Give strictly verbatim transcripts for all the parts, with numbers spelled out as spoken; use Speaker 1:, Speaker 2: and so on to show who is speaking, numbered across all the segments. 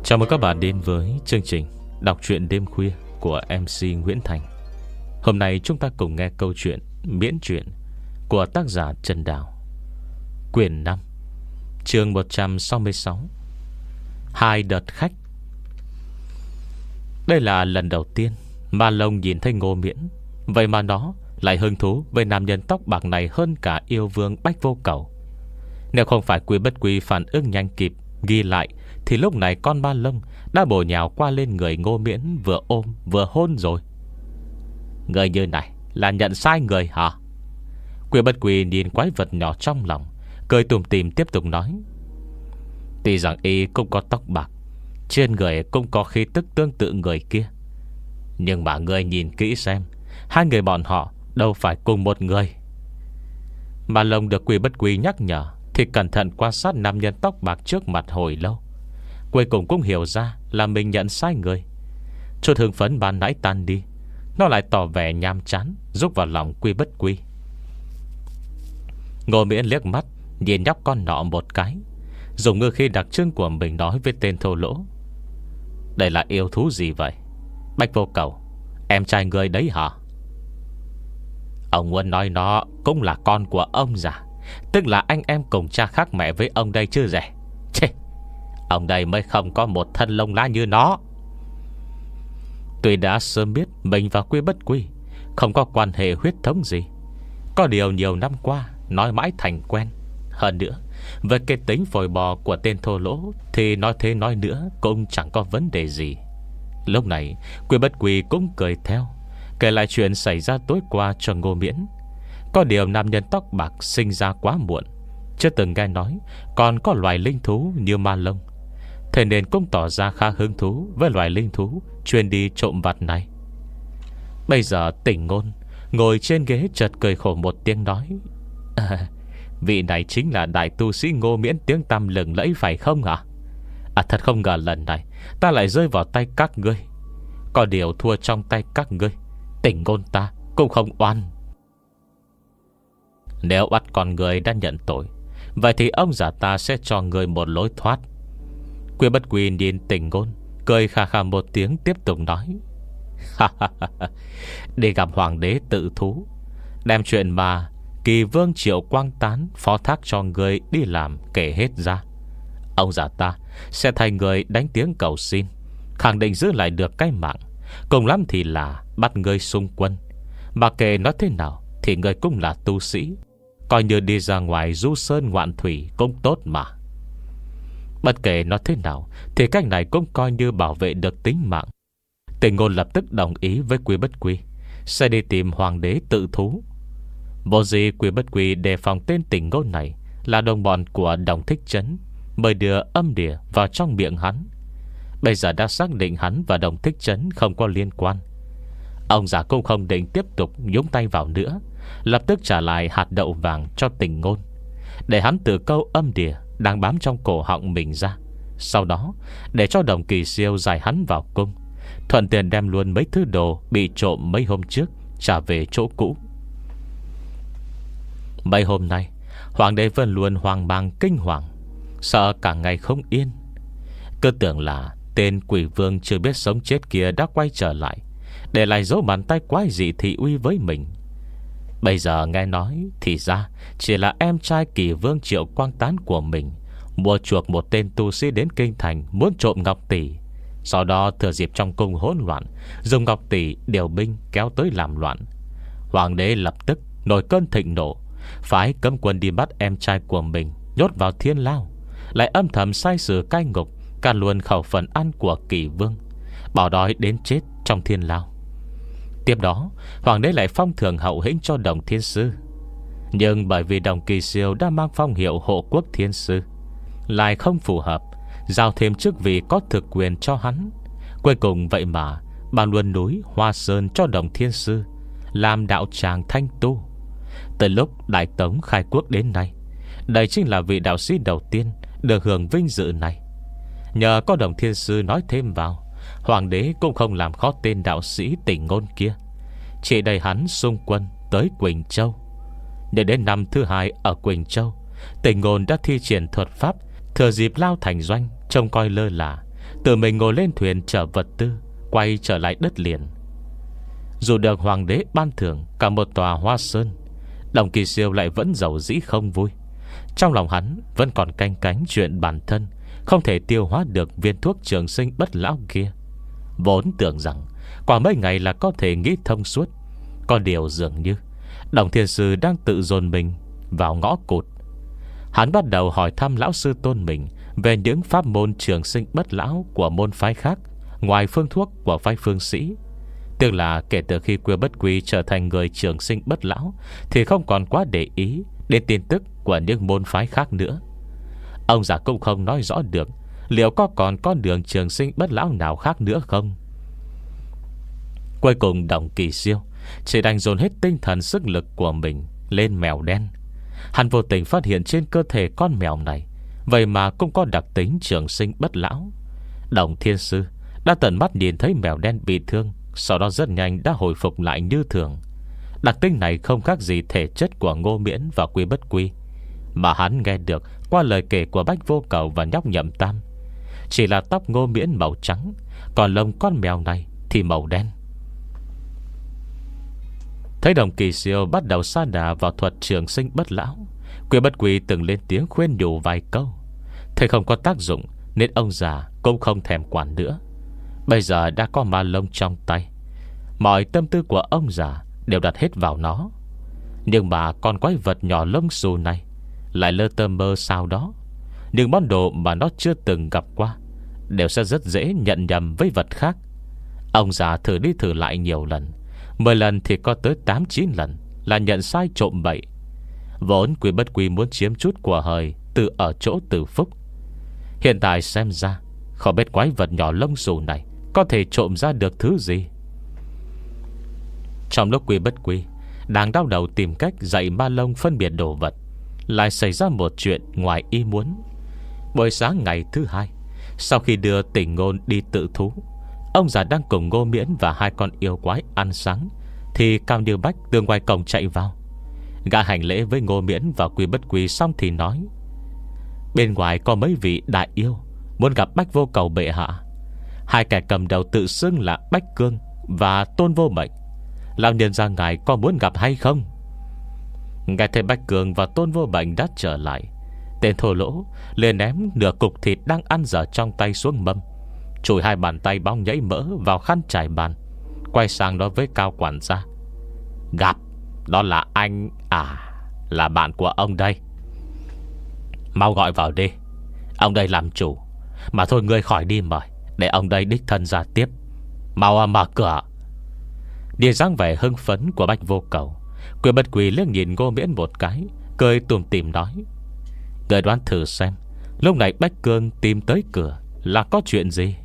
Speaker 1: Chào mừng các bạn đến với chương trình đọc truyện đêm khuya của em xê Nguyễn Thành. Hôm nay chúng ta cùng nghe câu chuyện miễn truyện của tác giả Trần Đào, quyển năm, chương một trăm sáu mươi sáu, Hai đợt khách. Đây là lần đầu tiên Ma Long nhìn thấy Ngô Miễn, vậy mà nó lại hứng thú với nam nhân tóc bạc này hơn cả yêu vương Bách Vô Cầu. Nếu không phải Quy Bất Quy phản ứng nhanh kịp ghi lại, thì lúc này con Ma Long đã bổ nhào qua lên người Ngô Miễn, vừa ôm vừa hôn rồi. Người như này là nhận sai người hả? Quy Bất Quy nhìn quái vật nhỏ trong lòng, cười tủm tỉm tiếp tục nói: Tuy rằng y cũng có tóc bạc, trên người cũng có khí tức tương tự người kia, nhưng mà người nhìn kỹ xem, hai người bọn họ đâu phải cùng một người. Ma Long được Quy Bất Quy nhắc nhở thì cẩn thận quan sát nam nhân tóc bạc trước mặt hồi lâu, cuối cùng cũng hiểu ra là mình nhận sai người. Chút hưng phấn ban nãy tan đi, nó lại tỏ vẻ nhàm chán rúc vào lòng Quy Bất Quy. Ngô Miễn liếc mắt nhìn nhóc con nọ một cái, dùng ngư khi đặc trưng của mình nói với tên thô lỗ: Đây là yêu thú gì vậy? Bách Vô Cầu, em trai người đấy hả? Ông muốn nói nó cũng là con của ông già, tức là anh em cùng cha khác mẹ với ông đây chứ rẻ. Chê, ông đây mới không có một thân lông lá như nó. Tuy đã sớm biết mình và Quy Bất Quy không có quan hệ huyết thống gì, có điều nhiều năm qua nói mãi thành quen. Hơn nữa, về cái tính phồi bò của tên thô lỗ thì nói thế nói nữa cũng chẳng có vấn đề gì. Lúc này Quy Bất Quy cũng cười theo, kể lại chuyện xảy ra tối qua cho Ngô Miễn. Có điều nam nhân tóc bạc sinh ra quá muộn, chưa từng nghe nói còn có loài linh thú như Ma Long, thế nên cũng tỏ ra khá hứng thú với loài linh thú chuyên đi trộm vặt này. Bây giờ Tỉnh Ngôn ngồi trên ghế chợt cười khổ một tiếng nói: à, vị này chính là đại tu sĩ Ngô Miễn tiếng tăm lừng lẫy phải không hả? À, thật không ngờ lần này ta lại rơi vào tay các ngươi. Có điều thua trong tay các ngươi, Tỉnh Ngôn ta cũng không oan. Nếu bắt con người đã nhận tội, vậy thì ông già ta sẽ cho người một lối thoát. Quy Bất Quy nhìn Tỉnh Ngôn cười khà khà một tiếng tiếp tục nói: Đi gặp hoàng đế tự thú, đem chuyện mà Kỳ Vương Triệu Quang Tán phó thác cho người đi làm kể hết ra. Ông già ta sẽ thay người đánh tiếng cầu xin, khẳng định giữ lại được cái mạng. Cùng lắm thì là bắt người xung quân. Mà kể nói thế nào thì người cũng là tu sĩ, coi như đi ra ngoài du sơn ngoạn thủy cũng tốt mà. Bất kể nói thế nào thì cách này cũng coi như bảo vệ được tính mạng. Tỉnh Ngôn lập tức đồng ý với Quy Bất Quy sẽ đi tìm hoàng đế tự thú. Vô gì Quy Bất Quy đề phòng tên Tỉnh Ngôn này là đồng bọn của Đồng Thích Trấn, mới đưa âm đỉa vào trong miệng hắn. Bây giờ đã xác định hắn và Đồng Thích Trấn không có liên quan, ông già cũng không định tiếp tục nhúng tay vào nữa, lập tức trả lại hạt đậu vàng cho Tỉnh Ngôn, để hắn từ câu âm đỉa đang bám trong cổ họng mình ra. Sau đó để cho Đồng Kỳ Siêu giải hắn vào cung, thuận tiện đem luôn mấy thứ đồ bị trộm mấy hôm trước trả về chỗ cũ. Mấy hôm nay hoàng đế vẫn luôn hoang mang kinh hoàng, sợ cả ngày không yên. Cứ tưởng là tên quỷ vương chưa biết sống chết kia đã quay trở lại, để lại dấu bàn tay quái dị thị uy với mình. Bây giờ nghe nói thì ra chỉ là em trai Kỳ Vương Triệu Quang Tán của mình mua chuộc một tên tu sĩ đến kinh thành, muốn trộm ngọc tỷ. Sau đó thừa dịp trong cung hỗn loạn, dùng ngọc tỷ điều binh kéo tới làm loạn. Hoàng đế lập tức nổi cơn thịnh nộ, phái cấm quân đi bắt em trai của mình, nhốt vào thiên lao, lại âm thầm sai sử cai ngục, càn luôn khẩu phần ăn của Kỳ Vương, bảo đói đến chết trong thiên lao. Tiếp đó hoàng đế lại phong thưởng hậu hĩnh cho Đồng Thiên Sư. Nhưng bởi vì Đồng Kỳ Siêu đã mang phong hiệu hộ quốc thiên sư, lại không phù hợp, giao thêm chức vị có thực quyền cho hắn. Cuối cùng vậy mà ban luôn núi Hoa Sơn cho Đồng Thiên Sư làm đạo tràng thanh tu. Từ lúc Đại Tống khai quốc đến nay, đây chính là vị đạo sĩ đầu tiên được hưởng vinh dự này. Nhờ có Đồng Thiên Sư nói thêm vào, hoàng đế cũng không làm khó tên đạo sĩ Tỉnh Ngôn kia, chỉ đẩy hắn xung quân tới Quỳnh Châu. Để đến năm thứ hai ở Quỳnh Châu, Tỉnh Ngôn đã thi triển thuật pháp, thừa dịp Lao thành doanh trông coi lơ là, tự mình ngồi lên thuyền chở vật tư, quay trở lại đất liền. Dù được hoàng đế ban thưởng cả một tòa hoa sơn, Đồng Kỳ Siêu lại vẫn giàu dĩ không vui. Trong lòng hắn vẫn còn canh cánh chuyện bản thân không thể tiêu hóa được viên thuốc trường sinh bất lão kia. Vốn tưởng rằng qua mấy ngày là có thể nghĩ thông suốt, có điều dường như Đồng Thiên Sư đang tự dồn mình vào ngõ cụt. Hắn bắt đầu hỏi thăm lão sư tôn mình về những pháp môn trường sinh bất lão của môn phái khác ngoài phương thuốc của phái Phương Sĩ. Tức là kể từ khi Quy Bất Quy trở thành người trường sinh bất lão thì không còn quá để ý đến tin tức của những môn phái khác nữa. Ông già cũng không nói rõ được liệu có còn con đường trường sinh bất lão nào khác nữa không. Cuối cùng Đồng Kỳ Siêu chỉ đành dồn hết tinh thần sức lực của mình lên mèo đen. Hắn vô tình phát hiện trên cơ thể con mèo này vậy mà cũng có đặc tính trường sinh bất lão. Đồng Thiên Sư đã tận mắt nhìn thấy mèo đen bị thương, sau đó rất nhanh đã hồi phục lại như thường. Đặc tính này không khác gì thể chất của Ngô Miễn và Quy Bất Quy mà hắn nghe được qua lời kể của Bách Vô Cầu và nhóc Nhậm Tam. Chỉ là tóc Ngô Miễn màu trắng, còn lông con mèo này thì màu đen. Thấy Đồng Kỳ Siêu bắt đầu sa đà vào thuật trường sinh bất lão, Quy Bất Quy từng lên tiếng khuyên nhủ vài câu. Thấy không có tác dụng nên ông già cũng không thèm quản nữa. Bây giờ đã có ma lông trong tay, mọi tâm tư của ông già đều đặt hết vào nó. Nhưng mà con quái vật nhỏ lông xù này lại lơ tơ mơ sao đó. Những món đồ mà nó chưa từng gặp qua đều sẽ rất dễ nhận nhầm với vật khác. Ông già thử đi thử lại nhiều lần, mười lần thì có tới tám chín lần là nhận sai trộm bậy. Vốn Quy Bất Quy muốn chiếm chút của hời từ ở chỗ Từ Phúc. Hiện tại xem ra không biết quái vật nhỏ lông xù này có thể trộm ra được thứ gì. Trong lúc Quy Bất Quy đang đau đầu tìm cách dạy ma lông phân biệt đồ vật, lại xảy ra một chuyện ngoài ý muốn. Buổi sáng ngày thứ hai, sau khi đưa Tỉnh Ngôn đi tự thú, ông già đang cùng Ngô Miễn và hai con yêu quái ăn sáng, thì Cao Như Bách từ ngoài cổng chạy vào. Gã hành lễ với Ngô Miễn và Quy Bất Quy xong thì nói: bên ngoài có mấy vị đại yêu muốn gặp Bách Vô Cầu bệ hạ. Hai kẻ cầm đầu tự xưng là Bách Cương và Tôn Vô Mệnh. Lão nhân gia ngài có muốn gặp hay không? Nghe thấy Bách Cương và Tôn Vô Mệnh đã trở lại, tên thô lỗ liền ném nửa cục thịt đang ăn dở trong tay xuống mâm, chùi hai bàn tay bóng nhảy mỡ vào khăn trải bàn, quay sang nói với Cao quản gia: gặp, đó là anh à, là bạn của ông đây. Mau gọi vào đi, ông đây làm chủ. Mà thôi ngươi khỏi đi mời, để ông đây đích thân ra tiếp. Mau mở cửa. Đi dáng vẻ hưng phấn của Bách Vô Cầu, Quy Bất Quy liếc nhìn Ngô Miễn một cái, cười tủm tỉm nói: người đoán thử xem, lúc này Bách Cương tìm tới cửa là có chuyện gì?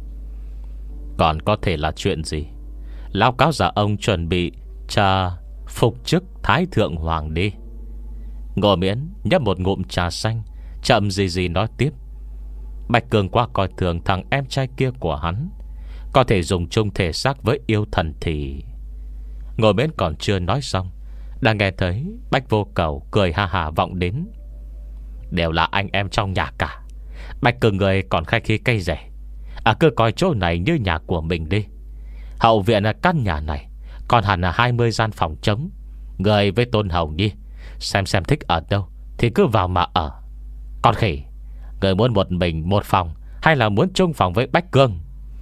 Speaker 1: Còn có thể là chuyện gì? Lão cáo giả ông chuẩn bị trà phục chức Thái Thượng Hoàng đi. Ngô Miễn nhấp một ngụm trà xanh, chậm gì gì nói tiếp: Bạch Cường quá coi thường thằng em trai kia của hắn, có thể dùng chung thể xác với yêu thần thì... Ngô Miễn còn chưa nói xong, đã nghe thấy Bách Vô Cầu cười ha hà vọng đến: đều là anh em trong nhà cả. Bạch Cường người còn khách khí cây rẻ, à cứ coi chỗ này như nhà của mình đi. Hậu viện là căn nhà này còn hẳn là hai mươi gian phòng trống. Người với Tôn Hồng Nhi xem xem thích ở đâu thì cứ vào mà ở. Con khỉ, người muốn một mình một phòng hay là muốn chung phòng với Bách Cương?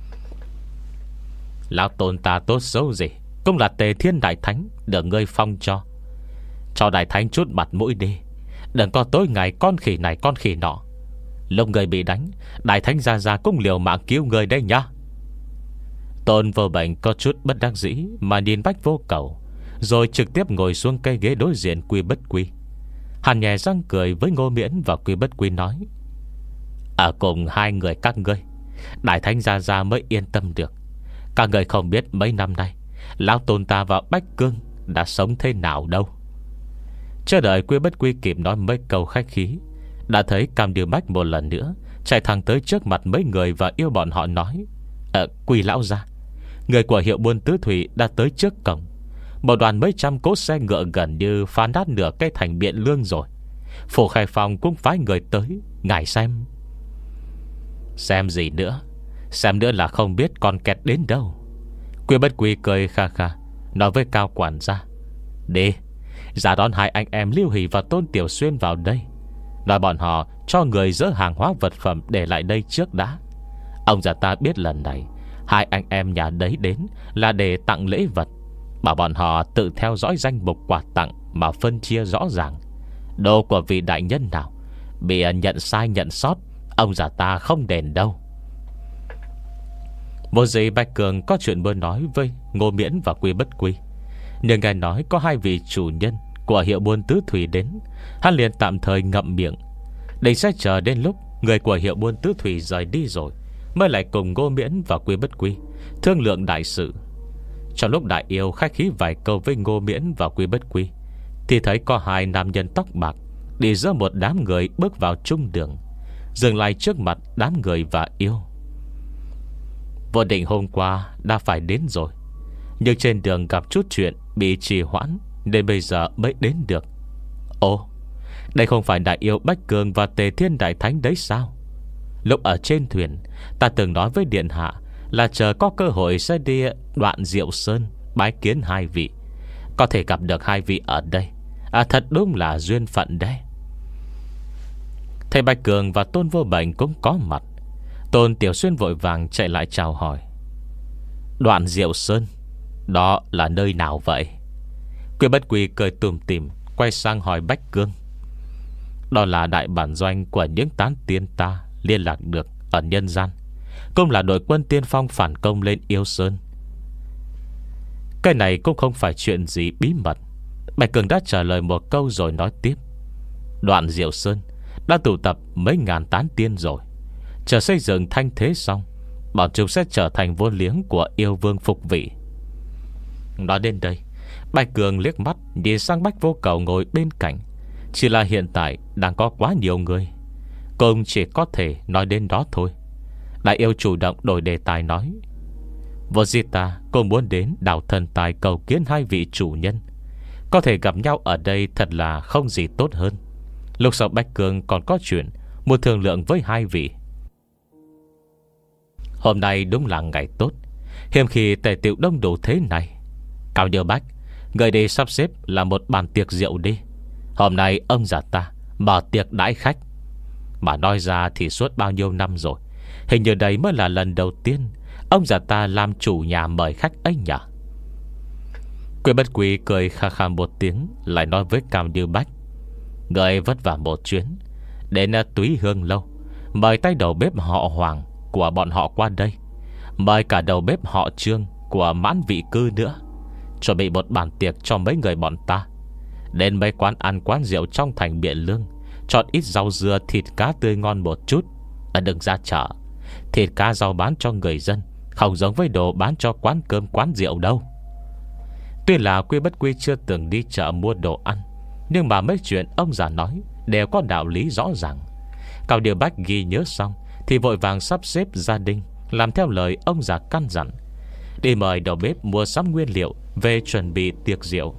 Speaker 1: Lão Tôn ta tốt xấu gì cũng là Tề Thiên Đại Thánh được ngươi phong cho. Cho Đại Thánh chút mặt mũi đi, đừng có tối ngày con khỉ này con khỉ nọ. Lúc người bị đánh, Đại Thánh ra ra cũng liều mạng cứu người đây nhá. Tôn Vô Bệnh có chút bất đắc dĩ mà nhìn Bách Vô Cầu, rồi trực tiếp ngồi xuống cây ghế đối diện Quy Bất Quy. Hắn nhẹ răng cười với Ngô Miễn và Quy Bất Quy nói: ở cùng hai người các ngươi, Đại Thánh ra ra mới yên tâm được. Các người không biết mấy năm nay Lão Tôn ta và Bách Cương đã sống thế nào đâu. Chưa đợi Quy Bất Quy kịp nói mấy câu khách khí, đã thấy Cam Điều Bách một lần nữa chạy thẳng tới trước mặt mấy người và yêu bọn họ nói: Ờ Quy lão gia, người của hiệu buôn Tứ Thủy đã tới trước cổng. Một đoàn mấy trăm cỗ xe ngựa gần như phá nát nửa cái thành Biện Lương rồi. Phủ Khai Phòng cũng phái người tới, ngài xem. Xem gì nữa? Xem nữa là không biết con kẹt đến đâu. Quy Bất Quy cười kha kha, nói với Cao quản gia: Đi, ra đón hai anh em Lưu Hỷ và Tôn Tiểu Xuyên vào đây, nói bọn họ cho người dỡ hàng hóa vật phẩm để lại đây trước đã. Ông già ta biết lần này hai anh em nhà đấy đến là để tặng lễ vật, bảo bọn họ tự theo dõi danh mục quà tặng mà phân chia rõ ràng. Đồ của vị đại nhân nào bị nhận sai nhận sót, ông già ta không đền đâu. Một giây Bạch Cường có chuyện muốn nói với Ngô Miễn và Quy Bất Quy, nhưng nghe nói có hai vị chủ nhân của hiệu buôn tứ thủy đến, hắn liền tạm thời ngậm miệng, định sẽ chờ đến lúc người của hiệu buôn tứ thủy rời đi rồi mới lại cùng Ngô Miễn và Quy Bất Quy thương lượng đại sự. Trong lúc đại yêu khách khí vài câu với Ngô Miễn và Quy Bất Quy, thì thấy có hai nam nhân tóc bạc đi giữa một đám người bước vào trung đường, dừng lại trước mặt đám người và yêu. Vô định hôm qua đã phải đến rồi, nhưng trên đường gặp chút chuyện bị trì hoãn nên bây giờ mới đến được. Ồ, đây không phải đại yêu Bách Cường và Tề Thiên Đại Thánh đấy sao? Lúc ở trên thuyền, ta từng nói với điện hạ là chờ có cơ hội sẽ đi Đoạn Diệu Sơn bái kiến hai vị. Có thể gặp được hai vị ở đây, à, thật đúng là duyên phận đấy. Thầy Bạch Cường và Tôn Vô Bệnh cũng có mặt. Tôn Tiểu Xuyên vội vàng chạy lại chào hỏi. Đoạn Diệu Sơn, đó là nơi nào vậy? Quy Bất Quy cười tùm tìm, quay sang hỏi Bách Cương. Đó là đại bản doanh của những tán tiên ta liên lạc được ở nhân gian, cũng là đội quân tiên phong phản công lên Yêu Sơn. Cái này cũng không phải chuyện gì bí mật. Bạch Cường đã trả lời một câu rồi nói tiếp. Đoạn Diệu Sơn đã tụ tập mấy ngàn tán tiên rồi, chờ xây dựng thanh thế xong, bọn chúng sẽ trở thành vốn liếng của yêu vương phục vị. Nói đến đây, Bạch Cường liếc mắt nhìn sang Bách Vô Cầu ngồi bên cạnh. Chỉ là hiện tại đang có quá nhiều người, cũng chỉ có thể nói đến đó thôi. Đại yêu chủ động đổi đề tài nói: Vô di ta cũng muốn đến đảo Thần Tài cầu kiến hai vị chủ nhân. Có thể gặp nhau ở đây thật là không gì tốt hơn. Lúc sau Bách Cường còn có chuyện muốn thương lượng với hai vị. Hôm nay đúng là ngày tốt, hiếm khi tề tiệu đông đủ thế này. Cao Như Bách, người đi sắp xếp là một bàn tiệc rượu đi. Hôm nay ông già ta mở tiệc đãi khách. Mà nói ra thì suốt bao nhiêu năm rồi, hình như đây mới là lần đầu tiên ông già ta làm chủ nhà mời khách ấy nhỉ. Quy Bất Quy cười kha kha một tiếng, lại nói với Cao Như Bách: Người vất vả một chuyến đến Túy Hương Lâu, mời tay đầu bếp họ Hoàng của bọn họ qua đây, mời cả đầu bếp họ Trương của Mãn Vị Cư nữa, chuẩn bị một bàn tiệc cho mấy người bọn ta. Đến mấy quán ăn quán rượu trong thành Biện Lương, chọn ít rau dưa thịt cá tươi ngon một chút. À, đừng ra chợ, thịt cá rau bán cho người dân không giống với đồ bán cho quán cơm quán rượu đâu. Tuy là Quy Bất Quy chưa từng đi chợ mua đồ ăn, nhưng mà mấy chuyện ông già nói đều có đạo lý rõ ràng. Cao Điều Bách ghi nhớ xong thì vội vàng sắp xếp gia đình làm theo lời ông già căn dặn, đi mời đầu bếp mua sắm nguyên liệu về chuẩn bị tiệc rượu.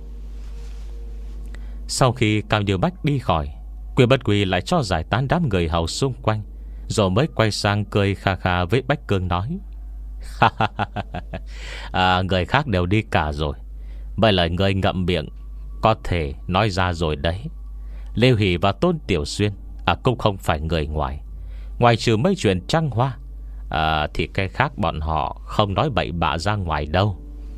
Speaker 1: Sau khi Cao Như Bách đi khỏi, Quy Bất Quy lại cho giải tán đám người hầu xung quanh, rồi mới quay sang cười kha kha với Bách Cương nói: à, người khác đều đi cả rồi, vậy lời người ngậm miệng có thể nói ra rồi đấy. Lưu Hỷ và Tôn Tiểu Xuyên à, cũng không phải người ngoài. Ngoài trừ mấy chuyện trăng hoa à, thì cái khác bọn họ không nói bậy bạ ra ngoài đâu.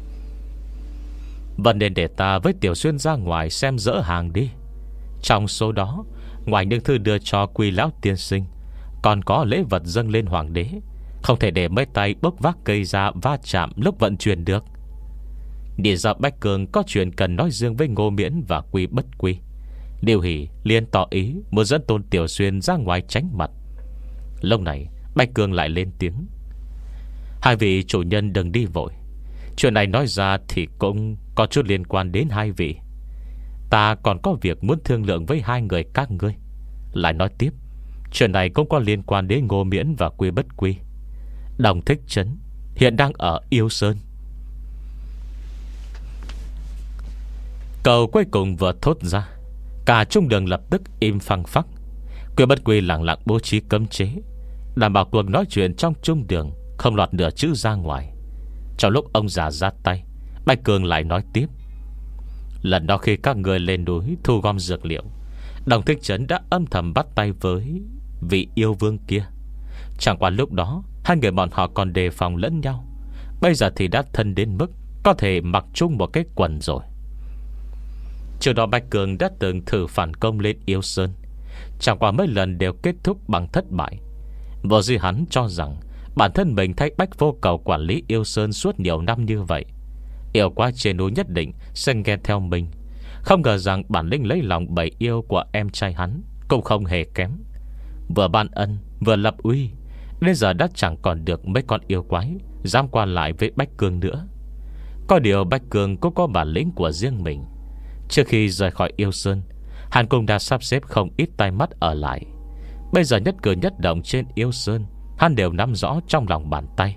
Speaker 1: Vẫn nên để ta với Tiểu Xuyên ra ngoài xem dỡ hàng đi. Trong số đó, ngoài những thư đưa cho Quy Lão tiên sinh, còn có lễ vật dâng lên hoàng đế, không thể để mấy tay bốc vác cây ra va chạm lúc vận chuyển được. Đi ra Bách Cường có chuyện cần nói riêng với Ngô Miễn và Quy Bất Quy. Lưu Hỷ liền tỏ ý muốn dẫn Tôn Tiểu Xuyên ra ngoài tránh mặt. Lúc này Bách Cường lại lên tiếng: Hai vị chủ nhân đừng đi vội. Chuyện này nói ra thì cũng có chút liên quan đến hai vị. Ta còn có việc muốn thương lượng với hai người các ngươi. Lại nói tiếp, chuyện này cũng có liên quan đến Ngô Miễn và Quy Bất Quy. Đồng Thích Trấn hiện đang ở Yêu Sơn. Câu cuối cùng vừa thốt ra, cả trung đường lập tức im phăng phắc. Quy Bất Quy lặng lặng bố trí cấm chế, đảm bảo cuộc nói chuyện trong trung đường không lọt nửa chữ ra ngoài. Trong lúc ông già ra tay, Bạch Cường lại nói tiếp: lần đó khi các người lên núi thu gom dược liệu, Đồng Thích Trấn đã âm thầm bắt tay với vị yêu vương kia. Chẳng qua lúc đó hai người bọn họ còn đề phòng lẫn nhau, bây giờ thì đã thân đến mức có thể mặc chung một cái quần rồi. Trước đó Bạch Cường đã từng thử phản công lên Yêu Sơn, chẳng qua mấy lần đều kết thúc bằng thất bại. Vô gì hắn cho rằng bản thân mình thay Bách Vô Cầu quản lý Yêu Sơn suốt nhiều năm như vậy, yêu quái trên núi nhất định sẽ nghe theo mình. Không ngờ rằng bản lĩnh lấy lòng bầy yêu của em trai hắn cũng không hề kém, vừa ban ân vừa lập uy. Đến giờ đã chẳng còn được mấy con yêu quái dám qua lại với Bách Cường nữa. Có điều Bách Cường cũng có bản lĩnh của riêng mình. Trước khi rời khỏi Yêu Sơn, hắn cũng đã sắp xếp không ít tay mắt ở lại. Bây giờ nhất cử nhất động trên Yêu Sơn hắn đều nắm rõ trong lòng bàn tay.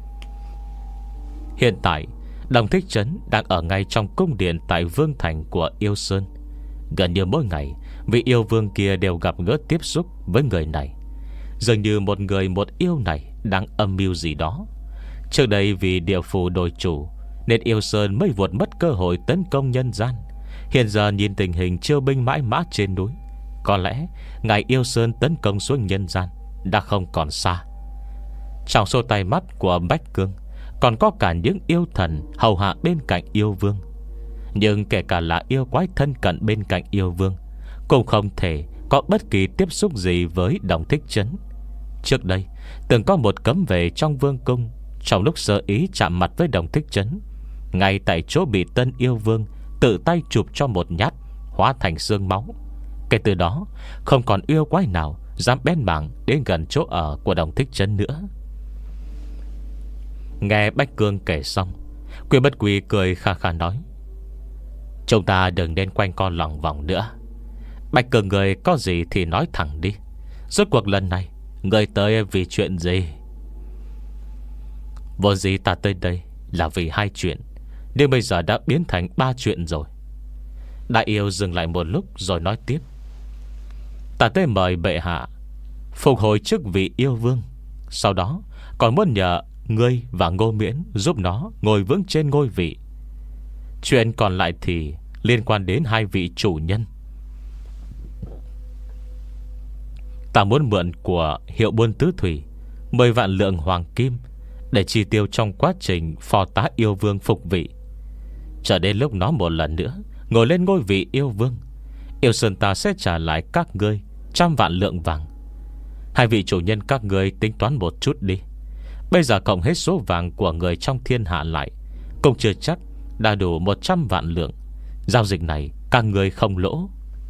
Speaker 1: Hiện tại Đồng Thích Trấn đang ở ngay trong cung điện tại Vương Thành của Yêu Sơn. Gần như mỗi ngày vị yêu vương kia đều gặp gỡ tiếp xúc với người này. Dường như một người một yêu này đang âm mưu gì đó. Trước đây vì địa phủ đổi chủ nên Yêu Sơn mới vụt mất cơ hội tấn công nhân gian. Hiện giờ nhìn tình hình chiêu binh mãi mã trên núi, có lẽ ngày Yêu Sơn tấn công xuống nhân gian đã không còn xa. Trong số tay mắt của Bách Cương còn có cả những yêu thần hầu hạ bên cạnh yêu vương. Nhưng kể cả là yêu quái thân cận bên cạnh yêu vương cũng không thể có bất kỳ tiếp xúc gì với Đồng Thích Trấn. Trước đây từng có một cấm vệ trong vương cung, trong lúc sơ ý chạm mặt với Đồng Thích Trấn, ngay tại chỗ bị tân yêu vương tự tay chụp cho một nhát, hóa thành xương máu. Kể từ đó không còn yêu quái nào dám bén mảng đến gần chỗ ở của Đồng Thích Trấn nữa. Nghe Bách Cương kể xong, Quy Bất Quy cười kha kha nói: chúng ta đừng nên quanh co lòng vòng nữa. Bách Cương người có gì thì nói thẳng đi. Rốt cuộc lần này người tới vì chuyện gì? Vô gì ta tới đây là vì hai chuyện, nhưng bây giờ đã biến thành ba chuyện rồi. Đại yêu dừng lại một lúc rồi nói tiếp: ta tới mời bệ hạ phục hồi chức vị yêu vương, sau đó còn muốn nhờ ngươi và Ngô Miễn giúp nó ngồi vững trên ngôi vị. Chuyện còn lại thì liên quan đến hai vị chủ nhân. Ta muốn mượn của hiệu buôn tứ thủy mười vạn lượng hoàng kim để chi tiêu trong quá trình phò tá yêu vương phục vị. Chờ đến lúc nó một lần nữa ngồi lên ngôi vị yêu vương, Yêu Sơn ta sẽ trả lại các ngươi trăm vạn lượng vàng. Hai vị chủ nhân các ngươi tính toán một chút đi. Bây giờ cộng hết số vàng của người trong thiên hạ lại cũng chưa chắc đã đủ một trăm vạn lượng. Giao dịch này các người không lỗ.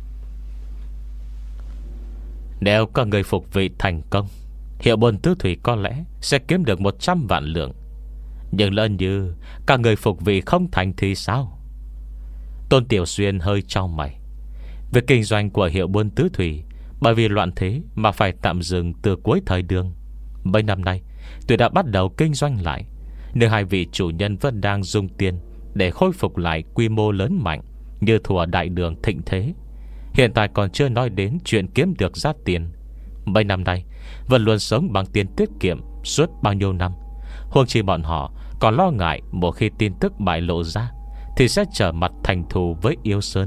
Speaker 1: Nếu các người phục vị thành công, hiệu buôn tứ thủy có lẽ sẽ kiếm được một trăm vạn lượng. Nhưng lỡ như các người phục vị không thành thì sao? Tôn Tiểu Xuyên hơi chau mày. Việc kinh doanh của hiệu buôn tứ thủy bởi vì loạn thế mà phải tạm dừng từ cuối thời Đường. Mấy năm nay tôi đã bắt đầu kinh doanh lại, nhưng hai vị chủ nhân vẫn đang dùng tiền để khôi phục lại quy mô lớn mạnh như thuở Đại Đường thịnh thế. Hiện tại còn chưa nói đến chuyện kiếm được ra tiền. Mấy năm nay vẫn luôn sống bằng tiền tiết kiệm suốt bao nhiêu năm. Huống chi bọn họ còn lo ngại một khi tin tức bại lộ ra thì sẽ trở mặt thành thù với Yêu Sơn.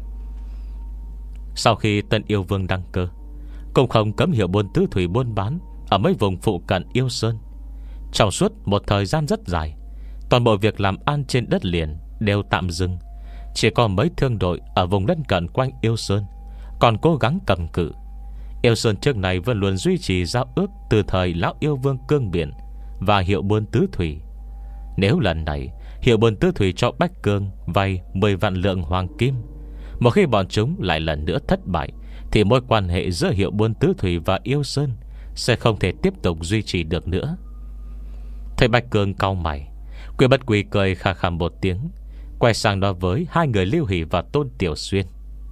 Speaker 1: Sau khi tân yêu vương đăng cơ, cũng không cấm hiệu buôn tứ thủy buôn bán ở mấy vùng phụ cận Yêu Sơn. Trong suốt một thời gian rất dài, toàn bộ việc làm ăn trên đất liền đều tạm dừng. Chỉ có mấy thương đội ở vùng lân cận quanh Yêu Sơn còn cố gắng cầm cự. Yêu Sơn trước này vẫn luôn duy trì giao ước từ thời lão yêu vương Cương Biển và hiệu buôn tứ thủy. Nếu lần này hiệu buôn tứ thủy cho Bách Cương vay mười vạn lượng hoàng kim, một khi bọn chúng lại lần nữa thất bại, thì mối quan hệ giữa hiệu buôn tứ thủy và Yêu Sơn sẽ không thể tiếp tục duy trì được nữa. Thấy Bách Cương cau mày, Quy Bất Quy cười khà khà một tiếng, quay sang nói với hai người Lưu Hỷ và Tôn Tiểu Xuyên: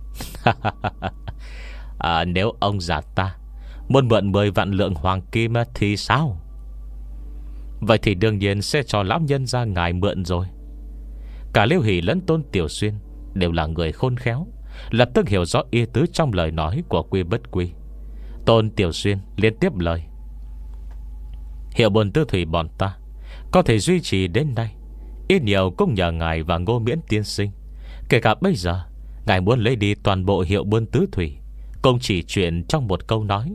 Speaker 1: à, nếu ông già ta muốn mượn mười vạn lượng hoàng kim thì sao? Vậy thì đương nhiên sẽ cho lão nhân ra ngài mượn rồi. Cả Lưu Hỷ lẫn Tôn Tiểu Xuyên đều là người khôn khéo, lập tức hiểu rõ ý tứ trong lời nói của Quy Bất Quy. Tôn Tiểu Xuyên liên tiếp lời: Hiệu buôn tứ thủy bọn ta có thể duy trì đến nay, ít nhiều cũng nhờ ngài và Ngô Miễn tiên sinh. Kể cả bây giờ ngài muốn lấy đi toàn bộ hiệu buôn tứ thủy, cũng chỉ chuyện trong một câu nói: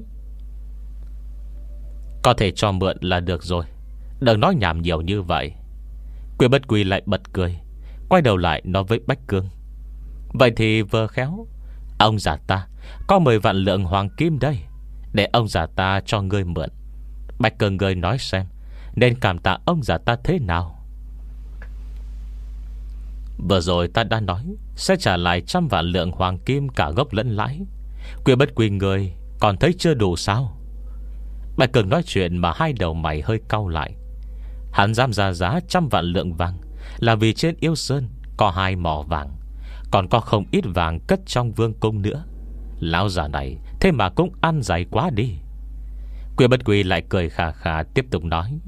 Speaker 1: có thể cho mượn là được rồi, đừng nói nhảm nhiều như vậy. Quy Bất Quy lại bật cười, quay đầu lại nói với Bách Cương: vậy thì vừa khéo, ông già ta có mười vạn lượng hoàng kim đây, để ông già ta cho ngươi mượn. Bách Cương, ngươi nói xem nên cảm tạ ông già ta thế nào? Vừa rồi ta đã nói sẽ trả lại trăm vạn lượng hoàng kim cả gốc lẫn lãi. Quy Bất Quy, ngươi còn thấy chưa đủ sao? Bạch Cường nói chuyện mà hai đầu mày hơi cau lại. Hắn dám ra giá trăm vạn lượng vàng là vì trên Yêu Sơn có hai mỏ vàng, còn có không ít vàng cất trong vương cung nữa. Lão già này thế mà cũng ăn dày quá đi. Quy Bất Quy lại cười khà khà tiếp tục nói: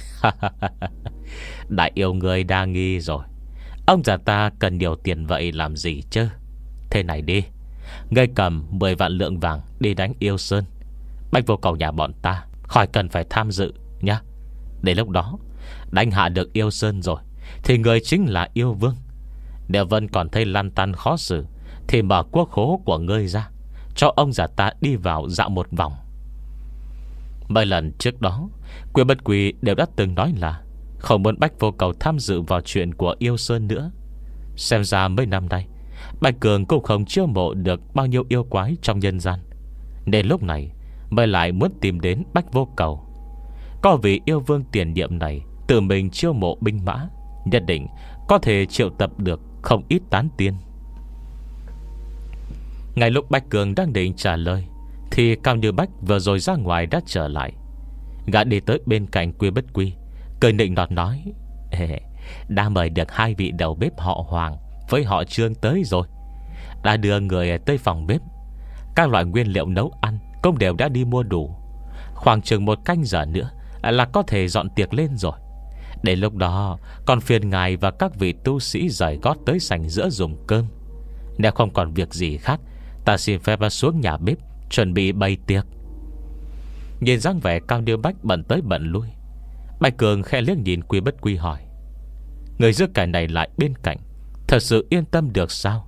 Speaker 1: đại yêu người đa nghi rồi. Ông già ta cần nhiều tiền vậy làm gì chứ? Thế này đi, ngươi cầm mười vạn lượng vàng đi đánh Yêu Sơn, Bách Vô Cầu nhà bọn ta khỏi cần phải tham dự nhá. Đến lúc đó đánh hạ được Yêu Sơn rồi thì người chính là yêu vương. Nếu Vân còn thấy lăn tăn khó xử thì mở quốc khố của ngươi ra, cho ông già ta đi vào dạo một vòng. Mấy lần trước đó Quy Bất Quy đều đã từng nói là không muốn Bách Vô Cầu tham dự vào chuyện của Yêu Sơn nữa. Xem ra mấy năm nay Bạch Cường cũng không chiêu mộ được bao nhiêu yêu quái trong nhân gian, nên lúc này mới lại muốn tìm đến Bách Vô Cầu. Có vị yêu vương tiền nhiệm này tự mình chiêu mộ binh mã, nhất định có thể triệu tập được không ít tán tiên. Ngay lúc Bách Cường đang định trả lời thì Cao Như Bách vừa rồi ra ngoài đã trở lại. Gã đi tới bên cạnh Quy Bất Quy, cười nịnh nọt nói: Ê, đã mời được hai vị đầu bếp họ Hoàng với họ Trương tới rồi, đã đưa người tới phòng bếp. Các loại nguyên liệu nấu ăn cũng đều đã đi mua đủ. Khoảng chừng một canh giờ nữa là có thể dọn tiệc lên rồi. Đến lúc đó còn phiền ngài và các vị tu sĩ rời gót tới sảnh giữa dùng cơm. Nếu không còn việc gì khác, ta xin phép xuống nhà bếp chuẩn bị bày tiệc. Nhìn dáng vẻ Cao Như Bách bận tới bận lui, Bạch Cường khẽ liếc nhìn Quy Bất Quy hỏi: người giữ cái này lại bên cạnh, thật sự yên tâm được sao?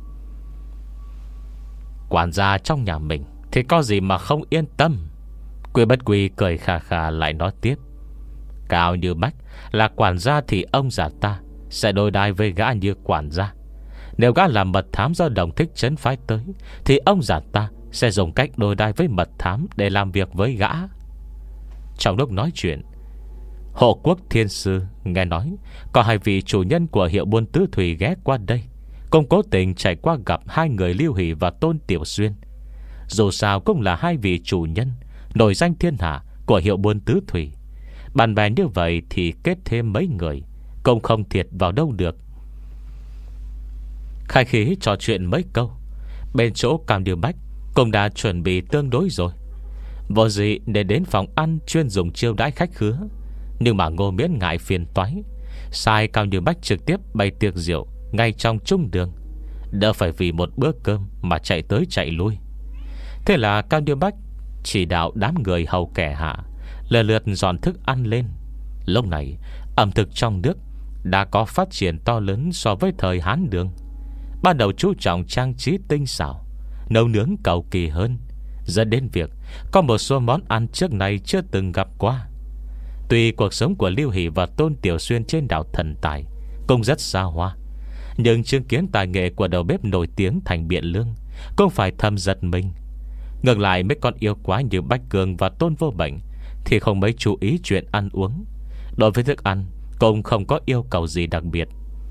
Speaker 1: Quản gia trong nhà mình thì có gì mà không yên tâm? Quy Bất Quy cười khà khà lại nói tiếp: Cao Như Bách là quản gia thì ông già ta sẽ đối đãi với gã như quản gia. Nếu gã làm mật thám do Đồng Thích Trấn phái tới, thì ông già ta sẽ dùng cách đối đãi với mật thám để làm việc với gã. Trong lúc nói chuyện, Hộ Quốc Thiên Sư nghe nói có hai vị chủ nhân của hiệu buôn tứ thủy ghé qua đây, cũng cố tình chạy qua gặp hai người Lưu Hỷ và Tôn Tiểu Xuyên. Dù sao cũng là hai vị chủ nhân nổi danh thiên hạ của hiệu buôn tứ thủy. Bạn bè như vậy thì kết thêm mấy người cũng không thiệt vào đâu được. Khai khí trò chuyện mấy câu, bên chỗ Cao Như Bách cũng đã chuẩn bị tương đối rồi, vô gì để đến phòng ăn chuyên dùng chiêu đãi khách khứa. Nhưng mà Ngô Miễn ngại phiền toái, sai Cao Như Bách trực tiếp bày tiệc rượu ngay trong trung đường, đỡ phải vì một bữa cơm mà chạy tới chạy lui. Thế là Cao Như Bách chỉ đạo đám người hầu kẻ hạ lần lượt dọn thức ăn lên. Lúc này ẩm thực trong nước đã có phát triển to lớn so với thời Hán Đường. Ban đầu chú trọng trang trí tinh xảo, nấu nướng cầu kỳ hơn, dẫn đến việc có một số món ăn trước này chưa từng gặp qua. Tuy cuộc sống của Lưu Hỷ và Tôn Tiểu Xuyên trên đảo Thần Tài cũng rất xa hoa, nhưng chứng kiến tài nghệ của đầu bếp nổi tiếng Thành Biện Lương cũng phải thầm giật mình. Ngược lại mấy con yêu quái như Bách Cường và Tôn Vô Bệnh thì không mấy chú ý chuyện ăn uống. Đối với thức ăn cũng không có yêu cầu gì đặc biệt.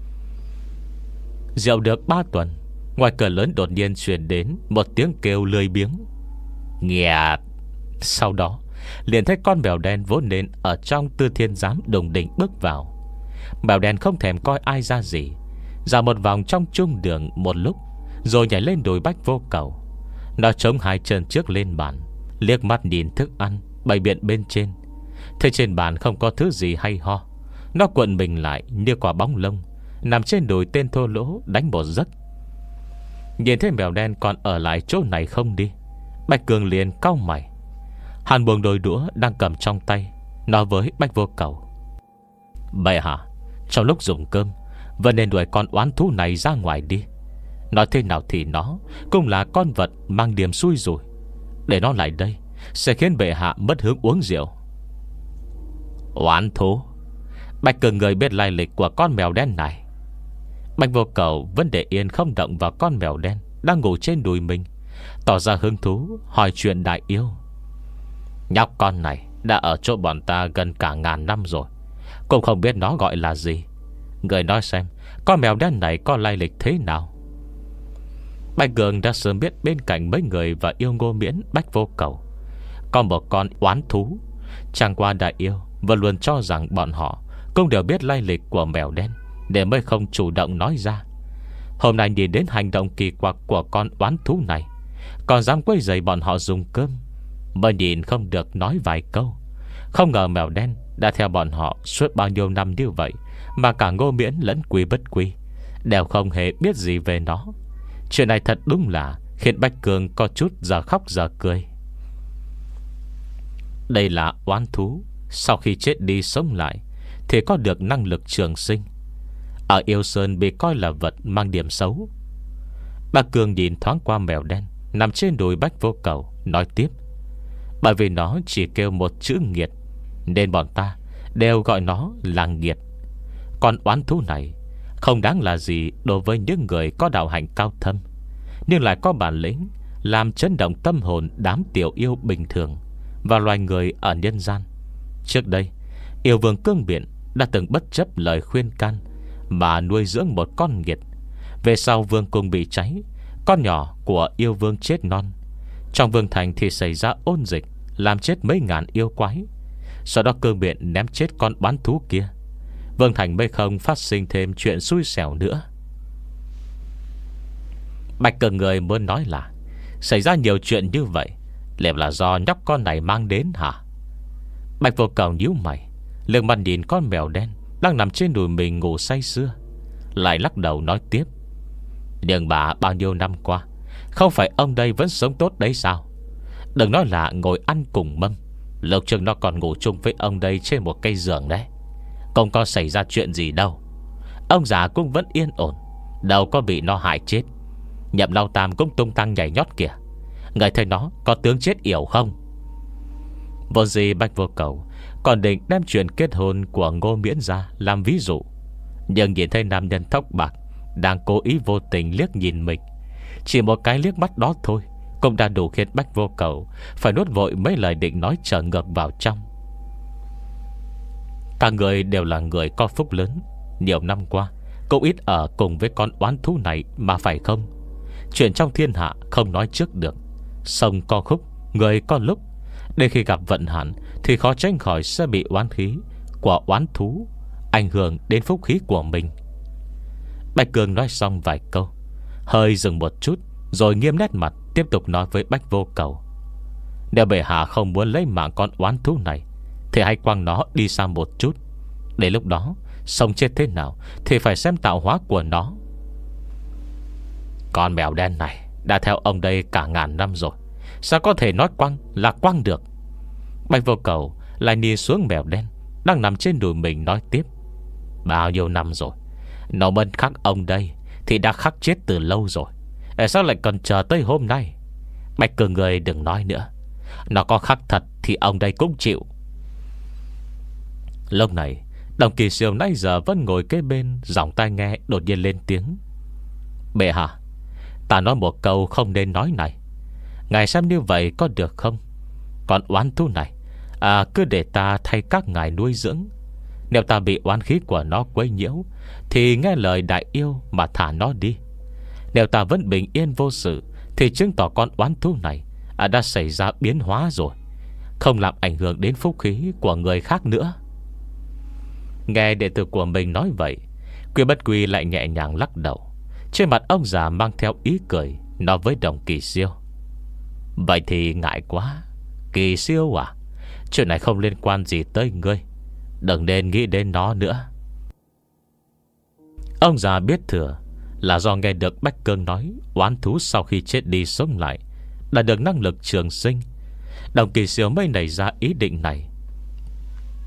Speaker 1: Rượu được ba tuần, ngoài cửa lớn đột nhiên truyền đến một tiếng kêu lười biếng: Nghẹt. Sau đó liền thấy con mèo đen vốn nên ở trong Tư Thiên Giám đùng đỉnh bước vào. Mèo đen không thèm coi ai ra gì, dạo một vòng trong trung đường một lúc, rồi nhảy lên đùi Bách Vô Cầu. Nó chống hai chân trước lên bàn, liếc mắt nhìn thức ăn bày biện bên trên. Thế trên bàn không có thứ gì hay ho, nó cuộn mình lại như quả bóng lông, nằm trên đùi tên thô lỗ đánh một giấc. Nhìn thấy mèo đen còn ở lại chỗ này không đi, Bạch Cường liền cau mày. Hắn buông đôi đũa đang cầm trong tay, nói với Bách Vô Cầu: Bệ hạ, trong lúc dùng cơm vẫn nên đuổi con oán thú này ra ngoài đi. Nói thế nào thì nó cũng là con vật mang điểm xui rủi. Để nó lại đây sẽ khiến bệ hạ mất hứng uống rượu. Oán thú? Bạch Cường người biết lai lịch của con mèo đen này. Bạch Vô Cầu vẫn để yên không động vào con mèo đen đang ngủ trên đùi mình, tỏ ra hứng thú hỏi chuyện đại yêu. Nhóc con này đã ở chỗ bọn ta gần cả ngàn năm rồi, cũng không biết nó gọi là gì. Người nói xem con mèo đen này có lai lịch thế nào. Bạch Cường đã sớm biết bên cạnh mấy người và yêu Ngô Miễn, Bách Vô Cầu có một con oán thú. Chẳng qua đại yêu vẫn luôn cho rằng bọn họ cũng đều biết lai lịch của mèo đen, để mới không chủ động nói ra. Hôm nay nhìn đến hành động kỳ quặc của con oán thú này, còn dám quấy rầy bọn họ dùng cơm, mới nhìn không được nói vài câu. Không ngờ mèo đen đã theo bọn họ suốt bao nhiêu năm như vậy, mà cả Ngô Miễn lẫn Quý Bất Quy đều không hề biết gì về nó. Chuyện này thật đúng là khiến Bách Cường có chút giờ khóc giờ cười. Đây là oán thú sau khi chết đi sống lại thì có được năng lực trường sinh. Ở Yêu Sơn bị coi là vật mang điểm xấu. Bác Cường nhìn thoáng qua mèo đen nằm trên đùi Bách Vô Cầu, nói tiếp: Bởi vì nó chỉ kêu một chữ nghiệt, nên bọn ta đều gọi nó là nghiệt. Còn oán thú này không đáng là gì đối với những người có đạo hạnh cao thâm, nhưng lại có bản lĩnh làm chấn động tâm hồn đám tiểu yêu bình thường và loài người ở nhân gian. Trước đây Yêu Vương Cương Biện đã từng bất chấp lời khuyên can mà nuôi dưỡng một con nghiệt. Về sau vương cung bị cháy, con nhỏ của yêu vương chết non. Trong vương thành thì xảy ra ôn dịch, làm chết mấy ngàn yêu quái. Sau đó Cương Biện ném chết con bán thú kia. Vương thành mới không phát sinh thêm chuyện xui xẻo nữa. Bạch Cường người muốn nói là xảy ra nhiều chuyện như vậy liệu là do nhóc con này mang đến hả? Bạch Vô Cầu nhíu mày, lưng mặt nhìn con mèo đen đang nằm trên đùi mình ngủ say sưa, lại lắc đầu nói tiếp: Nhưng bà bao nhiêu năm qua, không phải ông đây vẫn sống tốt đấy sao? Đừng nói là ngồi ăn cùng mâm, lúc trước nó còn ngủ chung với ông đây trên một cây giường đấy. Không có xảy ra chuyện gì đâu. Ông già cũng vẫn yên ổn, đâu có bị nó hại chết. Nhậm Lao Tam cũng tung tăng nhảy nhót kìa. Người thấy nó có tướng chết yểu không? Vô gì Bạch Vô Cầu còn định đem chuyện kết hôn của Ngô Miễn ra làm ví dụ, nhưng nhìn thấy nam nhân tóc bạc đang cố ý vô tình liếc nhìn mình, chỉ một cái liếc mắt đó thôi cũng đã đủ khiến Bách Vô Cầu phải nuốt vội mấy lời định nói trở ngược vào trong. Cả người đều là người có phúc lớn, nhiều năm qua cũng ít ở cùng với con oán thú này mà phải không? Chuyện trong thiên hạ không nói trước được. Sông có khúc, người có lúc. Đến khi gặp vận hạn thì khó tránh khỏi sẽ bị oán khí của oán thú ảnh hưởng đến phúc khí của mình. Bạch Cường nói xong vài câu, hơi dừng một chút, rồi nghiêm nét mặt tiếp tục nói với Bách Vô Cầu: Nếu bệ hạ không muốn lấy mạng con oán thú này thì hãy quăng nó đi xa một chút. Đến lúc đó sống chết thế nào thì phải xem tạo hóa của nó. Con mèo đen này đã theo ông đây cả ngàn năm rồi, sao có thể nói quăng là quăng được? Bạch Vô Cầu lại nhìn xuống mèo đen đang nằm trên đùi mình, nói tiếp: Bao nhiêu năm rồi, nó muốn khắc ông đây thì đã khắc chết từ lâu rồi. Tại sao lại còn chờ tới hôm nay? Bạch Cường người đừng nói nữa, nó có khắc thật thì ông đây cũng chịu. Lúc này Đồng Kỳ Siêu nãy giờ vẫn ngồi kế bên giọng tai nghe đột nhiên lên tiếng: Bệ hạ, ta nói một câu không nên nói này, ngài xem như vậy có được không? Còn oán thú này à, cứ để ta thay các ngài nuôi dưỡng. Nếu ta bị oán khí của nó quấy nhiễu thì nghe lời đại yêu mà thả nó đi. Nếu ta vẫn bình yên vô sự thì chứng tỏ con oán thú này à, đã xảy ra biến hóa rồi, không làm ảnh hưởng đến phúc khí của người khác nữa. Nghe đệ tử của mình nói vậy, Quy Bất Quy lại nhẹ nhàng lắc đầu. Trên mặt ông già mang theo ý cười, nói với Đồng Kỳ Siêu: Vậy thì ngại quá, Kỳ Siêu à, chuyện này không liên quan gì tới ngươi, đừng nên nghĩ đến nó nữa. Ông già biết thừa là do nghe được Bách Cương nói oán thú sau khi chết đi sống lại đã được năng lực trường sinh. Đồng Kỳ Siêu mới nảy ra ý định này.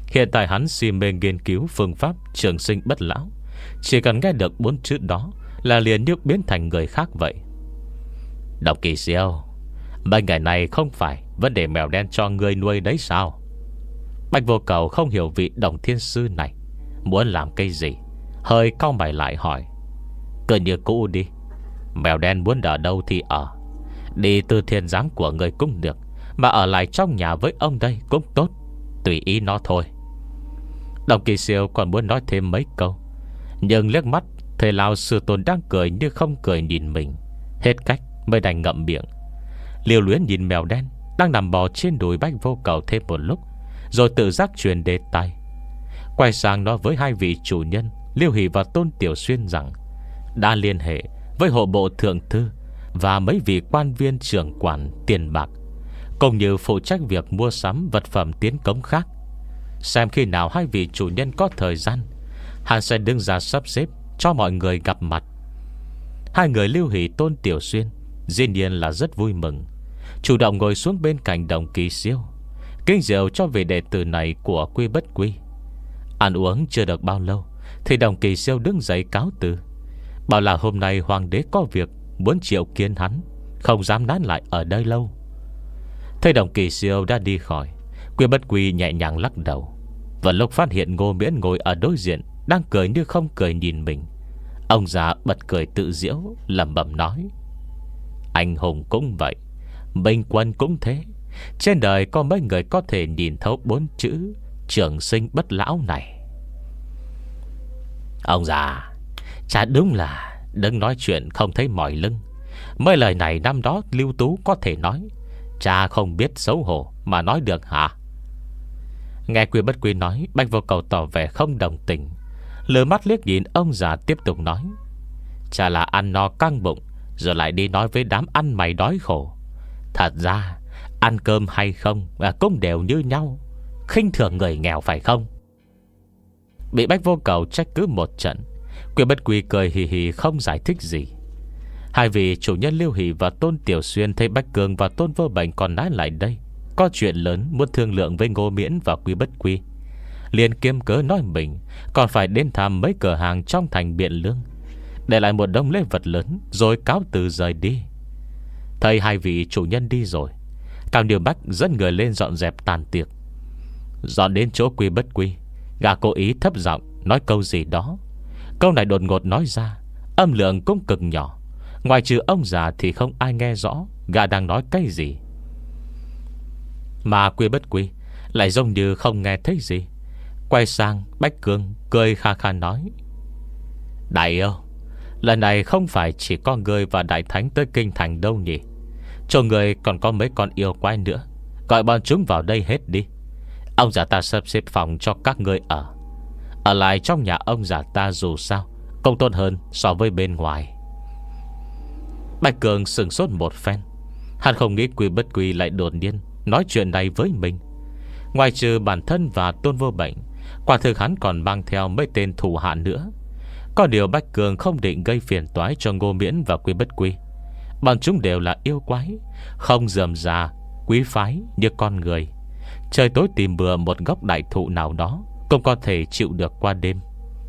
Speaker 1: Hiện tại hắn si mê nghiên cứu phương pháp trường sinh bất lão. Chỉ cần nghe được bốn chữ đó là liền như biến thành người khác vậy. Đồng Kỳ Siêu, mấy ngày này không phải vấn đề mèo đen cho ngươi nuôi đấy sao? Bạch Vô Cầu không hiểu vị Đồng Thiên Sư này muốn làm cái gì, hơi cau mày lại hỏi. Cứ như cũ đi, mèo đen muốn ở đâu thì ở. Đi Tư Thiên Giám của người cũng được, mà ở lại trong nhà với ông đây cũng tốt, tùy ý nó thôi. Đồng Kỳ Siêu còn muốn nói thêm mấy câu, nhưng liếc mắt thầy lão sư tôn đang cười như không cười nhìn mình, hết cách mới đành ngậm miệng. Liêu Luyến nhìn mèo đen đang nằm bò trên đùi Bạch Vô Cầu thêm một lúc, rồi tự giác truyền đề tài, quay sang nói với hai vị chủ nhân Liêu Hỷ và Tôn Tiểu Xuyên rằng đã liên hệ với hộ bộ thượng thư và mấy vị quan viên trưởng quản tiền bạc, cũng như phụ trách việc mua sắm vật phẩm tiến cống khác. Xem khi nào hai vị chủ nhân có thời gian, hắn sẽ đứng ra sắp xếp cho mọi người gặp mặt. Hai người Liêu Hỷ Tôn Tiểu Xuyên dĩ nhiên là rất vui mừng, chủ động ngồi xuống bên cạnh Đồng Kỳ Siêu, kính rượu cho vị đệ tử này của Quy Bất Quy. Ăn uống chưa được bao lâu thì Đồng Kỳ Siêu đứng dậy cáo từ, bảo là hôm nay hoàng đế có việc muốn triệu kiến hắn, không dám nán lại ở đây lâu. Thấy Đồng Kỳ Siêu đã đi khỏi, Quy Bất Quy nhẹ nhàng lắc đầu. Và lúc phát hiện Ngô Miễn ngồi ở đối diện đang cười như không cười nhìn mình, ông già bật cười tự giễu, lẩm bẩm nói: anh hùng cũng vậy, Minh Quân cũng thế. Trên đời có mấy người có thể nhìn thấu bốn chữ trường sinh bất lão này. Ông già, chả đúng là đừng nói chuyện không thấy mỏi lưng. Mấy lời này năm đó Lưu Tú có thể nói, cha không biết xấu hổ mà nói được hả? Nghe Quy Bất Quy nói, Bạch Vô Cầu tỏ vẻ không đồng tình, lừa mắt liếc nhìn ông già tiếp tục nói: cha là ăn no căng bụng rồi lại đi nói với đám ăn mày đói khổ. Thật ra ăn cơm hay không và cũng đều như nhau, khinh thường người nghèo phải không? Bị Bạch Vô Cầu trách cứ một trận, Quy Bất Quy cười hì hì không giải thích gì. Hai vị chủ nhân Liêu Hỷ và Tôn Tiểu Xuyên thấy Bạch Cường và Tôn Vô Bệnh còn nái lại đây, có chuyện lớn muốn thương lượng với Ngô Miễn và Quy Bất Quy, liền kiêm cớ nói mình còn phải đến thăm mấy cửa hàng trong thành Biện Lương, để lại một đống lễ vật lớn, rồi cáo từ rời đi. Thấy hai vị chủ nhân đi rồi, Cao Điều Bách dẫn người lên dọn dẹp tàn tiệc. Dọn đến chỗ Quy Bất Quy, gã cố ý thấp giọng nói câu gì đó. Câu này đột ngột nói ra, âm lượng cũng cực nhỏ, ngoài trừ ông già thì không ai nghe rõ gã đang nói cái gì. Mà Quy Bất Quy lại giống như không nghe thấy gì, quay sang Bách Cương cười kha kha nói: đại yêu, lần này không phải chỉ có người và đại thánh tới kinh thành đâu nhỉ? Cho người còn có mấy con yêu quái nữa, gọi bọn chúng vào đây hết đi. Ông già ta sắp xếp phòng cho các ngươi ở. Ở lại trong nhà ông già ta dù sao cũng tốt hơn so với bên ngoài. Bạch Cường sửng sốt một phen. Hắn không nghĩ Quy Bất Quy lại đột nhiên nói chuyện này với mình. Ngoài trừ bản thân và Tôn Vô Bệnh, quả thực hắn còn mang theo mấy tên thủ hạ nữa. Có điều Bạch Cường không định gây phiền toái cho Ngô Miễn và Quy Bất Quy. Bọn chúng đều là yêu quái, không rườm rà quý phái như con người. Trời tối tìm bừa một gốc đại thụ nào đó cũng có thể chịu được qua đêm.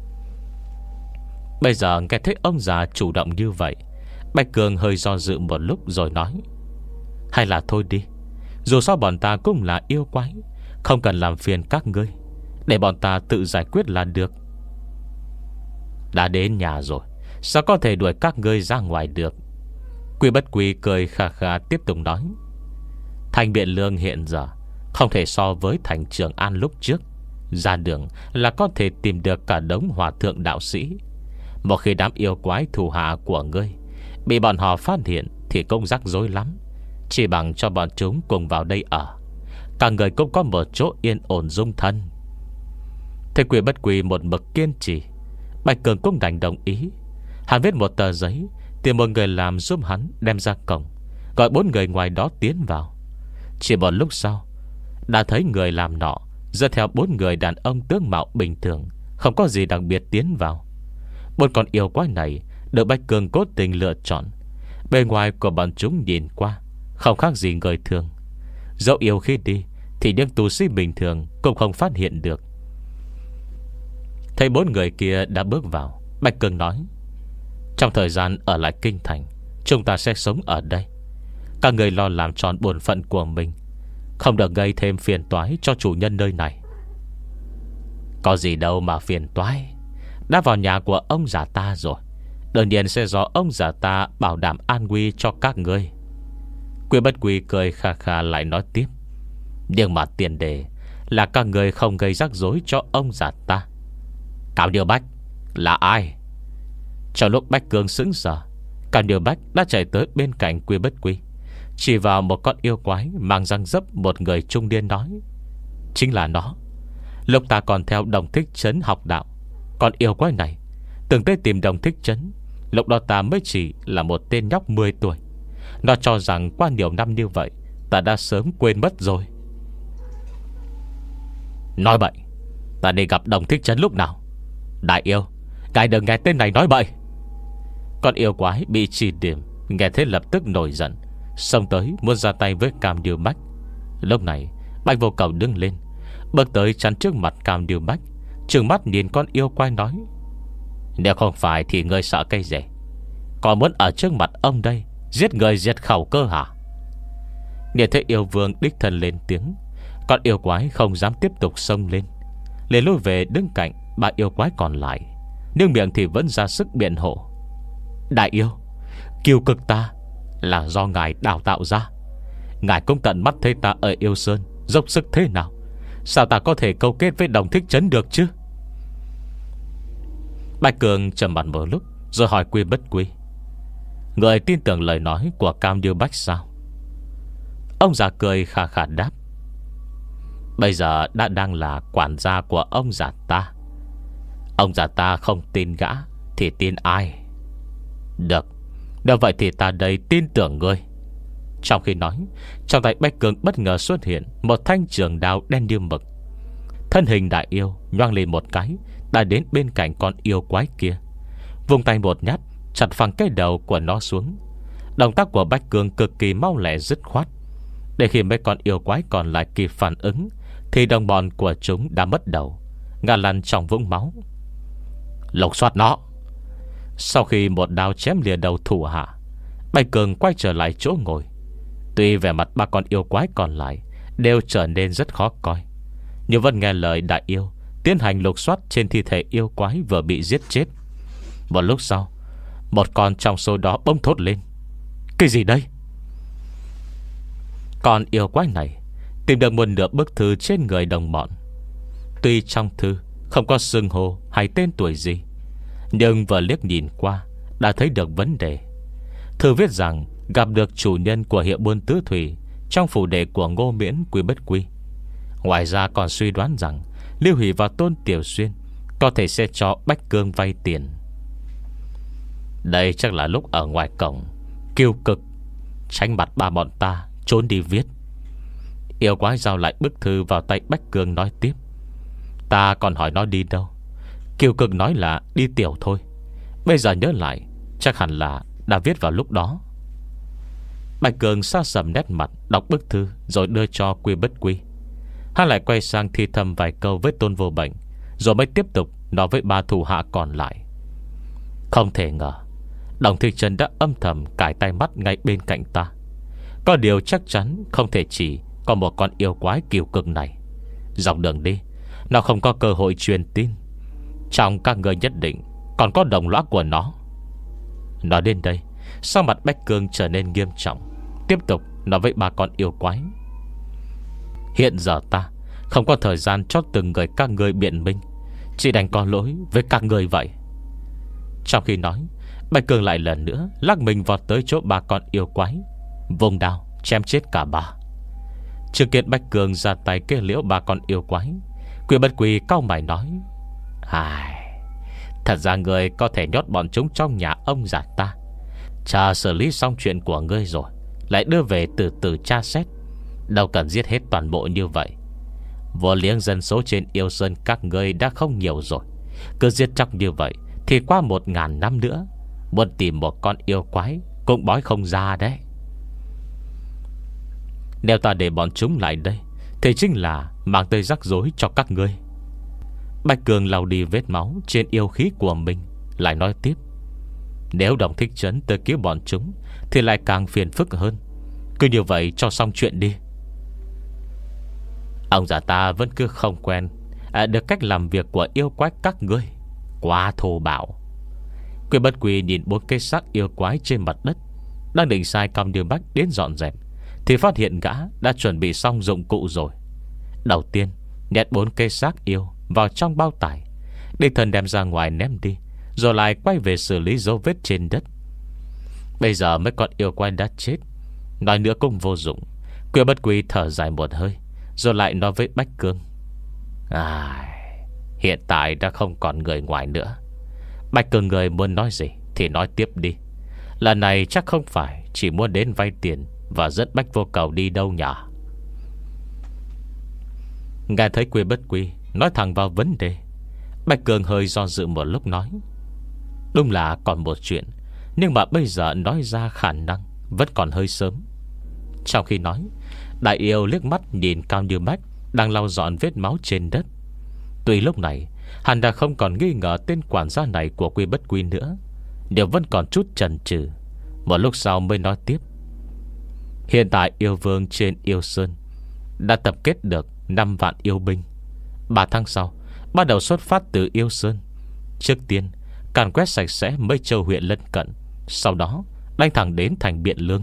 Speaker 1: Bây giờ nghe thấy ông già chủ động như vậy, Bạch Cường hơi do dự một lúc rồi nói: hay là thôi đi, dù sao bọn ta cũng là yêu quái, không cần làm phiền các ngươi, để bọn ta tự giải quyết là được. Đã đến nhà rồi, sao có thể đuổi các ngươi ra ngoài được? Quy Bất Quy cười khà khà tiếp tục nói: thành Biện Lương hiện giờ không thể so với thành Trường An lúc trước. Ra đường là có thể tìm được cả đống hòa thượng đạo sĩ. Một khi đám yêu quái thù hạ của ngươi bị bọn họ phát hiện thì cũng rắc rối lắm. Chỉ bằng cho bọn chúng cùng vào đây ở, cả người cũng có một chỗ yên ổn dung thân. Thế Quy Bất Quy một mực kiên trì, Bạch Cường cũng đành đồng ý. Hắn viết một tờ giấy, tìm một người làm giúp hắn đem ra cổng, gọi bốn người ngoài đó tiến vào. Chỉ một lúc sau, đã thấy người làm nọ dẫn theo bốn người đàn ông tướng mạo bình thường, không có gì đặc biệt tiến vào. Bốn con yêu quái này được Bạch Cường cố tình lựa chọn. Bề ngoài của bọn chúng nhìn qua không khác gì người thường. Dẫu yêu khi đi thì những tu sĩ bình thường cũng không phát hiện được. Thấy bốn người kia đã bước vào, Bạch Cương nói: trong thời gian ở lại kinh thành, chúng ta sẽ sống ở đây. Các người lo làm tròn bổn phận của mình, không được gây thêm phiền toái cho chủ nhân nơi này. Có gì đâu mà phiền toái. Đã vào nhà của ông già ta rồi, đương nhiên sẽ do ông già ta bảo đảm an nguy cho các ngươi. Quy Bất Quy cười kha kha lại nói tiếp: nhưng mà tiền đề là các người không gây rắc rối cho ông già ta. Cao Điều Bách là ai? Trong lúc Bách Cương sững sờ, Cao Điều Bách đã chạy tới bên cạnh Quy Bất Quy, chỉ vào một con yêu quái mang răng dấp một người trung niên nói: chính là nó. Lúc ta còn theo Đồng Thích Trấn học đạo, con yêu quái này từng tới tìm Đồng Thích Trấn. Lúc đó ta mới chỉ là một tên nhóc mười tuổi. Nó cho rằng qua nhiều năm như vậy, ta đã sớm quên mất rồi. Nói bậy, ta đi gặp Đồng Thích Trấn lúc nào? Đại yêu, ngài đừng nghe tên này nói bậy. Con yêu quái bị chỉ điểm nghe thế lập tức nổi giận, xông tới muốn ra tay với Cam Điêu Bách. Lúc này Bạch Vô Cầu đứng lên, bước tới chắn trước mặt Cam Điêu Bách, trừng mắt nhìn con yêu quái nói: nếu không phải thì ngươi sợ cây gì? Còn muốn ở trước mặt ông đây giết người diệt khẩu cơ hả? Nhìn thấy yêu vương đích thân lên tiếng, con yêu quái không dám tiếp tục xông lên, liền lùi về đứng cạnh ba yêu quái còn lại, nhưng miệng thì vẫn ra sức biện hộ: đại yêu, kiêu cực ta là do ngài đào tạo ra. Ngài cũng tận mắt thấy ta ở Yêu Sơn dốc sức thế nào, sao ta có thể câu kết với Đồng Thích Trấn được chứ? Bạch Cường trầm mặt một lúc rồi hỏi Quy Bất Quy: người tin tưởng lời nói của Cam Điêu Bách sao? Ông già cười khà khà đáp: bây giờ đã đang là quản gia của ông già ta. Ông già ta không tin gã thì tin ai? Được, nếu vậy thì ta đây tin tưởng ngươi. Trong khi nói, trong tay Bách Cường bất ngờ xuất hiện một thanh trường đao đen như mực. Thân hình đại yêu nhoang lên một cái, đã đến bên cạnh con yêu quái kia, vùng tay một nhát chặt phăng cái đầu của nó xuống. Động tác của Bách Cường cực kỳ mau lẹ dứt khoát. Để khi mấy con yêu quái còn lại kịp phản ứng, thì đồng bọn của chúng đã mất đầu, ngã lăn trong vũng máu. Lục soát nó. Sau khi một đao chém lìa đầu thủ hạ, Bạch Cường quay trở lại chỗ ngồi. Tuy vẻ mặt ba con yêu quái còn lại đều trở nên rất khó coi, nhưng vẫn nghe lời đại yêu tiến hành lục soát trên thi thể yêu quái vừa bị giết chết. Một lúc sau, một con trong số đó bỗng thốt lên: cái gì đây? Con yêu quái này tìm được một nửa bức thư trên người đồng bọn. Tuy trong thư không có xưng hô hay tên tuổi gì, nhưng vừa liếc nhìn qua đã thấy được vấn đề. Thư viết rằng gặp được chủ nhân của hiệu buôn tứ thủy trong phủ đệ của Ngô Miễn Quy Bất Quy. Ngoài ra còn suy đoán rằng Lưu Hỷ và Tôn Tiểu Xuyên có thể sẽ cho Bách Cương vay tiền. Đây chắc là lúc ở ngoài cổng kiêu cực tránh mặt ba bọn ta trốn đi viết. Yêu quái giao lại bức thư vào tay Bách Cương nói tiếp: ta còn hỏi nó đi đâu, kiêu cực nói là đi tiểu thôi. Bây giờ nhớ lại, chắc hẳn là đã viết vào lúc đó. Bạch Cường xa sầm nét mặt, đọc bức thư rồi đưa cho Quy Bất Quy. Hắn lại quay sang thi thầm vài câu với Tôn Vô Bệnh, rồi mới tiếp tục nói với ba thủ hạ còn lại. Không thể ngờ Đồng Thích Trấn đã âm thầm cài tay mắt ngay bên cạnh ta. Có điều chắc chắn không thể chỉ có một con yêu quái kiêu cực này. Dọc đường đi, nó không có cơ hội truyền tin. Trong các người nhất định còn có đồng lõa của nó. Nói đến đây, sau mặt Bách Cương trở nên nghiêm trọng, tiếp tục nói với ba con yêu quái: hiện giờ ta không có thời gian cho từng người các người biện minh, chỉ đành có lỗi với các người vậy. Trong khi nói, Bạch Cương lại lần nữa lắc mình vọt tới chỗ ba con yêu quái, vùng đao chém chết cả ba. Chứng kiến Bạch Cương ra tay kết liễu ba con yêu quái, Quy Bất Quy cau mày nói: ai, thật ra người có thể nhốt bọn chúng trong nhà ông già ta, chờ xử lý xong chuyện của ngươi rồi lại đưa về từ từ tra xét, đâu cần giết hết toàn bộ như vậy. Vô liếng dân số trên Yêu Sơn các ngươi đã không nhiều rồi, cứ giết chóc như vậy thì qua một ngàn năm nữa, muốn tìm một con yêu quái cũng bói không ra đấy. Nếu ta để bọn chúng lại đây thì chính là mang tới rắc rối cho các ngươi. Bạch Cường lau đi vết máu trên yêu khí của mình, lại nói tiếp: Nếu Đồng Thích Trấn tới cứu bọn chúng thì lại càng phiền phức hơn. Cứ như vậy cho xong chuyện đi. Ông già ta vẫn cứ không quen à, được cách làm việc của yêu quái các ngươi, quá thô bạo. Quy Bất Quy nhìn bốn cái xác yêu quái trên mặt đất, đang định sai Cao Như Bách đến dọn dẹp, thì phát hiện gã đã chuẩn bị xong dụng cụ rồi. Đầu tiên nhét bốn cây xác yêu vào trong bao tải, đích thân đem ra ngoài ném đi, rồi lại quay về xử lý dấu vết trên đất. Bây giờ mấy con yêu quái đã chết, nói nữa cũng vô dụng. Quy Bất Quy thở dài một hơi, rồi lại nói với Bách Cương: À, hiện tại đã không còn người ngoài nữa. Bạch Cương, người muốn nói gì thì nói tiếp đi. Lần này chắc không phải chỉ muốn đến vay tiền và dẫn Bách Vô Cầu đi đâu nhỉ? Nghe thấy Quy Bất Quy nói thẳng vào vấn đề, Bạch Cường hơi do dự một lúc nói: Đúng là còn một chuyện, nhưng mà bây giờ nói ra khả năng vẫn còn hơi sớm. Trong khi nói, đại yêu liếc mắt nhìn Cao Như Bách đang lau dọn vết máu trên đất. Tuy lúc này hắn đã không còn nghi ngờ tên quản gia này của Quy Bất Quy nữa, nhưng vẫn còn chút chần chừ. Một lúc sau mới nói tiếp: Hiện tại yêu vương trên Yêu Sơn đã tập kết được năm vạn yêu binh. Ba tháng sau bắt đầu xuất phát từ Yêu Sơn. Trước tiên càn quét sạch sẽ mấy châu huyện lân cận, sau đó đánh thẳng đến thành Biện Lương.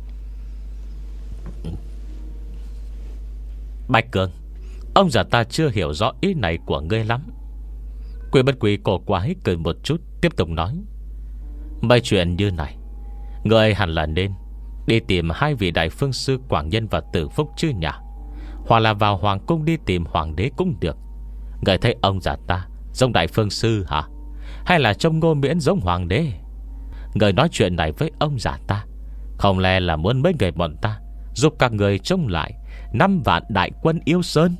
Speaker 1: Bạch Cường, ông già ta chưa hiểu rõ ý này của ngươi lắm. Quy Bất Quy cổ quái cười một chút, tiếp tục nói: Mấy chuyện như này, ngươi hẳn là nên đi tìm hai vị đại phương sư Quảng Nhân và Tử Phúc chứ nhỉ? Hoặc là vào hoàng cung đi tìm hoàng đế cũng được. Ngươi thấy ông già ta giống đại phương sư hả? Hay là trông Ngô Miễn giống hoàng đế? Ngươi nói chuyện này với ông già ta, không lẽ là muốn mấy người bọn ta giúp các người chống lại năm vạn đại quân Yêu Sơn?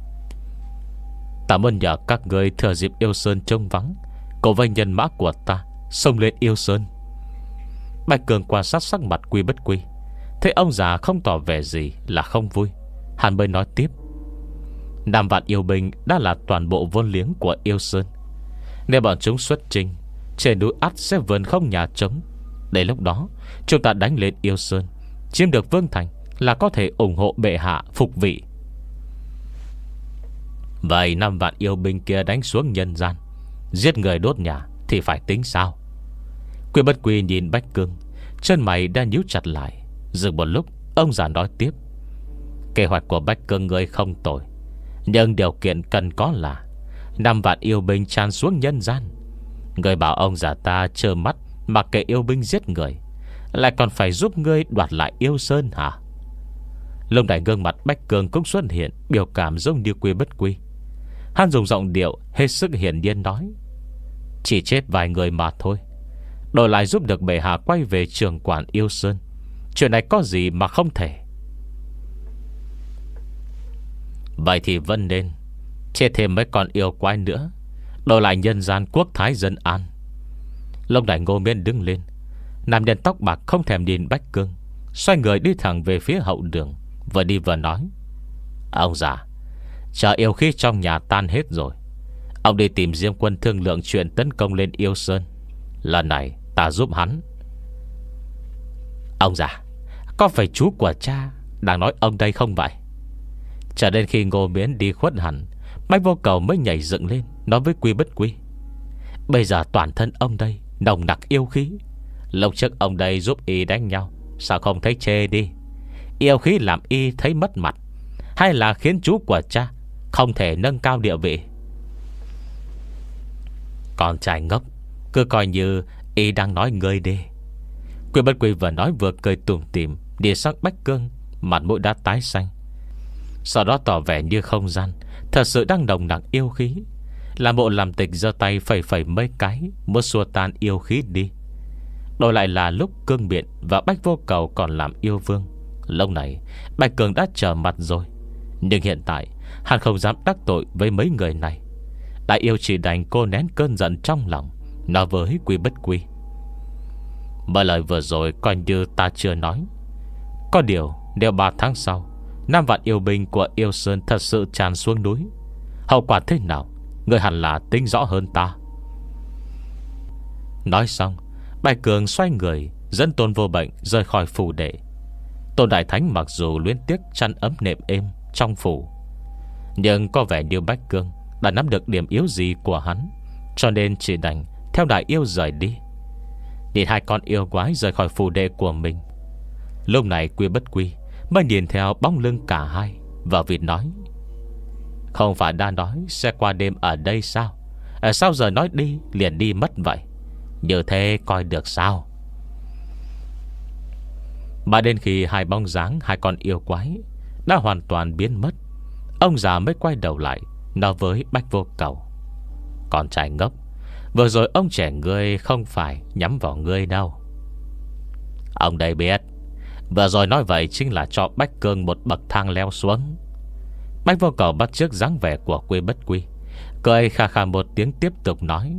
Speaker 1: Ta muốn nhờ các người thừa dịp Yêu Sơn trông vắng, cùng với nhân mã của ta xông lên Yêu Sơn. Bạch Cường quan sát sắc mặt Quy Bất Quy, thấy ông già không tỏ vẻ gì là không vui, hắn mới nói tiếp: Năm vạn yêu binh đã là toàn bộ vốn liếng của Yêu Sơn. Nếu bọn chúng xuất chinh, trên núi ắt sẽ vườn không nhà trống. Đến lúc đó chúng ta đánh lên Yêu Sơn, chiếm được Vương Thành, là có thể ủng hộ bệ hạ phục vị. Vậy năm vạn yêu binh kia đánh xuống nhân gian, giết người đốt nhà thì phải tính sao? Quy Bất Quy nhìn Bách Cương, chân mày đã nhíu chặt lại. Dừng một lúc, ông già nói tiếp: Kế hoạch của Bách Cương người không tồi, nhưng điều kiện cần có là năm vạn yêu binh tràn xuống nhân gian. Người bảo ông già ta trơ mắt mặc kệ yêu binh giết người, lại còn phải giúp ngươi đoạt lại Yêu Sơn hả? Lúc này gương mặt Bách Cương cũng xuất hiện biểu cảm giống như Quy Bất Quy. Hắn dùng giọng điệu hết sức hiển nhiên nói: Chỉ chết vài người mà thôi, đổi lại giúp được bệ hạ quay về trường quản Yêu Sơn, chuyện này có gì mà không thể? Vậy thì vẫn nên chết thêm mấy con yêu quái nữa, đổi lại nhân gian quốc thái dân an. Lúc này Ngô Miễn đứng lên. Nam nhân tóc bạc không thèm nhìn Bách Cương, xoay người đi thẳng về phía hậu đường, vừa đi vừa nói: Ông già, chờ yêu khí trong nhà tan hết rồi, ông đi tìm Diêm Quân thương lượng chuyện tấn công lên Yêu Sơn. Lần này ta giúp hắn. Ông già, có phải chú của cha đang nói ông đây không vậy? Chờ đến khi Ngô Miễn đi khuất hẳn, Bách Vô Cầu mới nhảy dựng lên nói với Quy Bất Quy: Bây giờ toàn thân ông đây nồng nặc yêu khí. Lúc trước ông đây giúp y đánh nhau, sao không thấy chê đi? Yêu khí làm y thấy mất mặt, hay là khiến chú của cha không thể nâng cao địa vị? Con trai ngốc, cứ coi như y đang nói ngươi đi. Quy Bất Quy vừa nói vừa cười tủm tỉm, đi sang Bách Cương, mặt mũi đã tái xanh. Sau đó tỏ vẻ như không gian thật sự đang nồng nặc yêu khí. Là Mộ làm tịch giơ tay phẩy phẩy mấy cái, muốn xua tan yêu khí đi. Đổi lại là lúc Cương Biện và Bách Vô Cầu còn làm yêu vương, lúc này Bạch Cường đã trở mặt rồi. Nhưng hiện tại hắn không dám đắc tội với mấy người này. Đại yêu chỉ đành cô nén cơn giận trong lòng, nói với Quy Bất Quy: Bởi lời vừa rồi coi như ta chưa nói. Có điều nếu ba tháng sau năm vạn yêu binh của Yêu Sơn thật sự tràn xuống núi, hậu quả thế nào Ngươi hẳn là tính rõ hơn ta. Nói xong, Bạch Cường xoay người dẫn Tôn Vô Bệnh rời khỏi phủ đệ. Tôn Đại Thánh mặc dù luyến tiếc chăn ấm nệm êm trong phủ, nhưng có vẻ như Bạch Cường đã nắm được điểm yếu gì của hắn, cho nên chỉ đành theo đại yêu rời đi. Nhìn hai con yêu quái rời khỏi phủ đệ của mình, lúc này Quy Bất Quy mới nhìn theo bóng lưng cả hai và vịt nói: Không phải đã nói sẽ qua đêm ở đây sao? À, sao giờ nói đi liền đi mất vậy? Như thế coi được sao? Mà đến khi hai bóng dáng hai con yêu quái đã hoàn toàn biến mất, ông già mới quay đầu lại nói với Bách Vô Cầu: Con trai ngốc, vừa rồi ông trẻ ngươi không phải nhắm vào ngươi đâu. Ông đây biết, vừa rồi nói vậy chính là cho Bách Cương một bậc thang leo xuống. Bách Vô Cầu bắt chước dáng vẻ của Quy Bất Quy, cười khà khà một tiếng tiếp tục nói: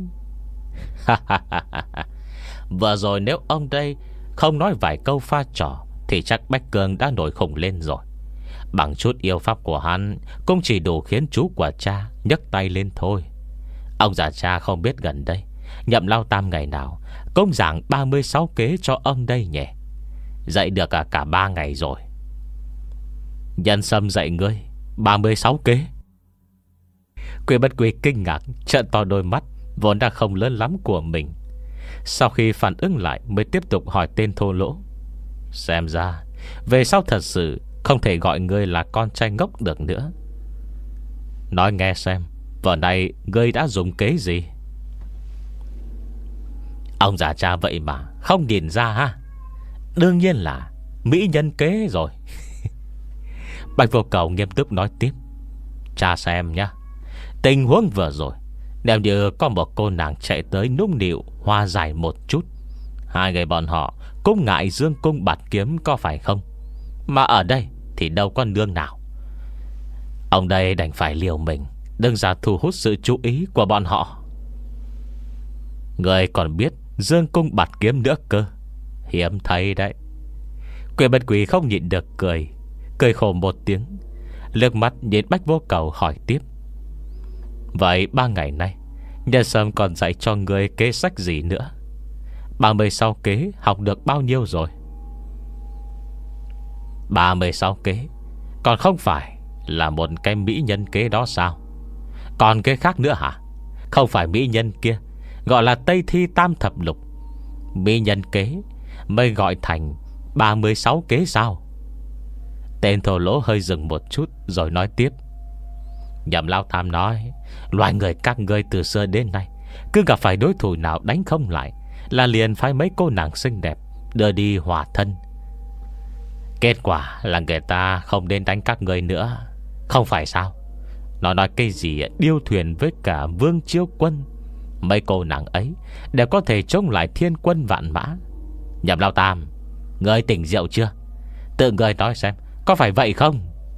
Speaker 1: Vừa rồi nếu ông đây không nói vài câu pha trò thì chắc Bách Cương đã nổi khùng lên rồi. Bằng chút yêu pháp của hắn cũng chỉ đủ khiến chú của cha nhấc tay lên thôi. Ông già cha không biết gần đây Nhậm Lao Tam ngày nào cũng giảng ba mươi sáu kế cho ông đây nhỉ. Dạy được cả, cả ba ngày rồi. Nhân Sâm dạy ngươi ba mươi sáu kế? Quy Bất Quy kinh ngạc trợn to đôi mắt vốn đã không lớn lắm của mình. Sau khi phản ứng lại mới tiếp tục hỏi tên thô lỗ: Xem ra về sau thật sự không thể gọi ngươi là con trai ngốc được nữa. Nói nghe xem, vừa nay ngươi đã dùng kế gì? Ông già cha vậy mà không nhìn ra ha? Đương nhiên là mỹ nhân kế rồi. Bạch Vô Cầu nghiêm túc nói tiếp: Cha xem nhá, tình huống vừa rồi nếu như có một cô nàng chạy tới nũng nịu hòa giải một chút, hai người bọn họ cũng ngại dương cung bạt kiếm có phải không? Mà ở đây thì đâu có nương nào. Ông đây đành phải liều mình đừng ra thu hút sự chú ý của bọn họ. Người còn biết dương cung bạt kiếm nữa cơ, hiếm thấy đấy. Quy Bất Quy không nhịn được cười, cười khổ một tiếng, lướt mắt nhìn Bách Vô Cầu hỏi tiếp: Vậy ba ngày nay Nhân Sâm còn dạy cho người kế sách gì nữa? ba mươi sáu kế học được bao nhiêu rồi? ba mươi sáu kế còn không phải là một cái mỹ nhân kế đó sao? Còn cái khác nữa hả? Không phải mỹ nhân kia gọi là Tây Thi Tam Thập Lục, mỹ nhân kế mới gọi thành ba mươi sáu kế sao? Tên thổ lỗ hơi dừng một chút rồi nói tiếp: Nhậm Lao Tham nói loài người các ngươi từ xưa đến nay cứ gặp phải đối thủ nào đánh không lại là liền phái mấy cô nàng xinh đẹp đưa đi hòa thân. Kết quả là người ta không đến đánh các ngươi nữa, không phải sao? Nó nói cái gì điêu thuyền với cả Vương Chiêu Quân, mấy cô nàng ấy đều có thể chống lại thiên quân vạn mã. Nhậm Lao Tam, ngươi tỉnh rượu chưa? Tự ngươi nói xem có phải vậy không?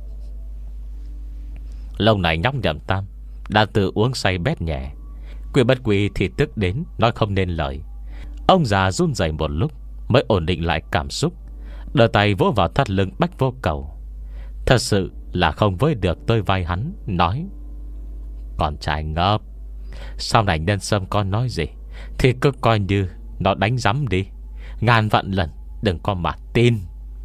Speaker 1: Lâu này nhóc Nhậm Tam đã tự uống say bét nhẹ. Quy Bất Quy thì tức đến nói không nên lời. Ông già run rẩy một lúc mới ổn định lại cảm xúc, đờ tay vỗ vào thắt lưng Bách Vô Cầu. Thật sự là không với được tới vai hắn, nói: Con trai ngốc, sau này Nhân Sâm con nói gì thì cứ coi như nó đánh rắm đi, ngàn vạn lần đừng có mà tin.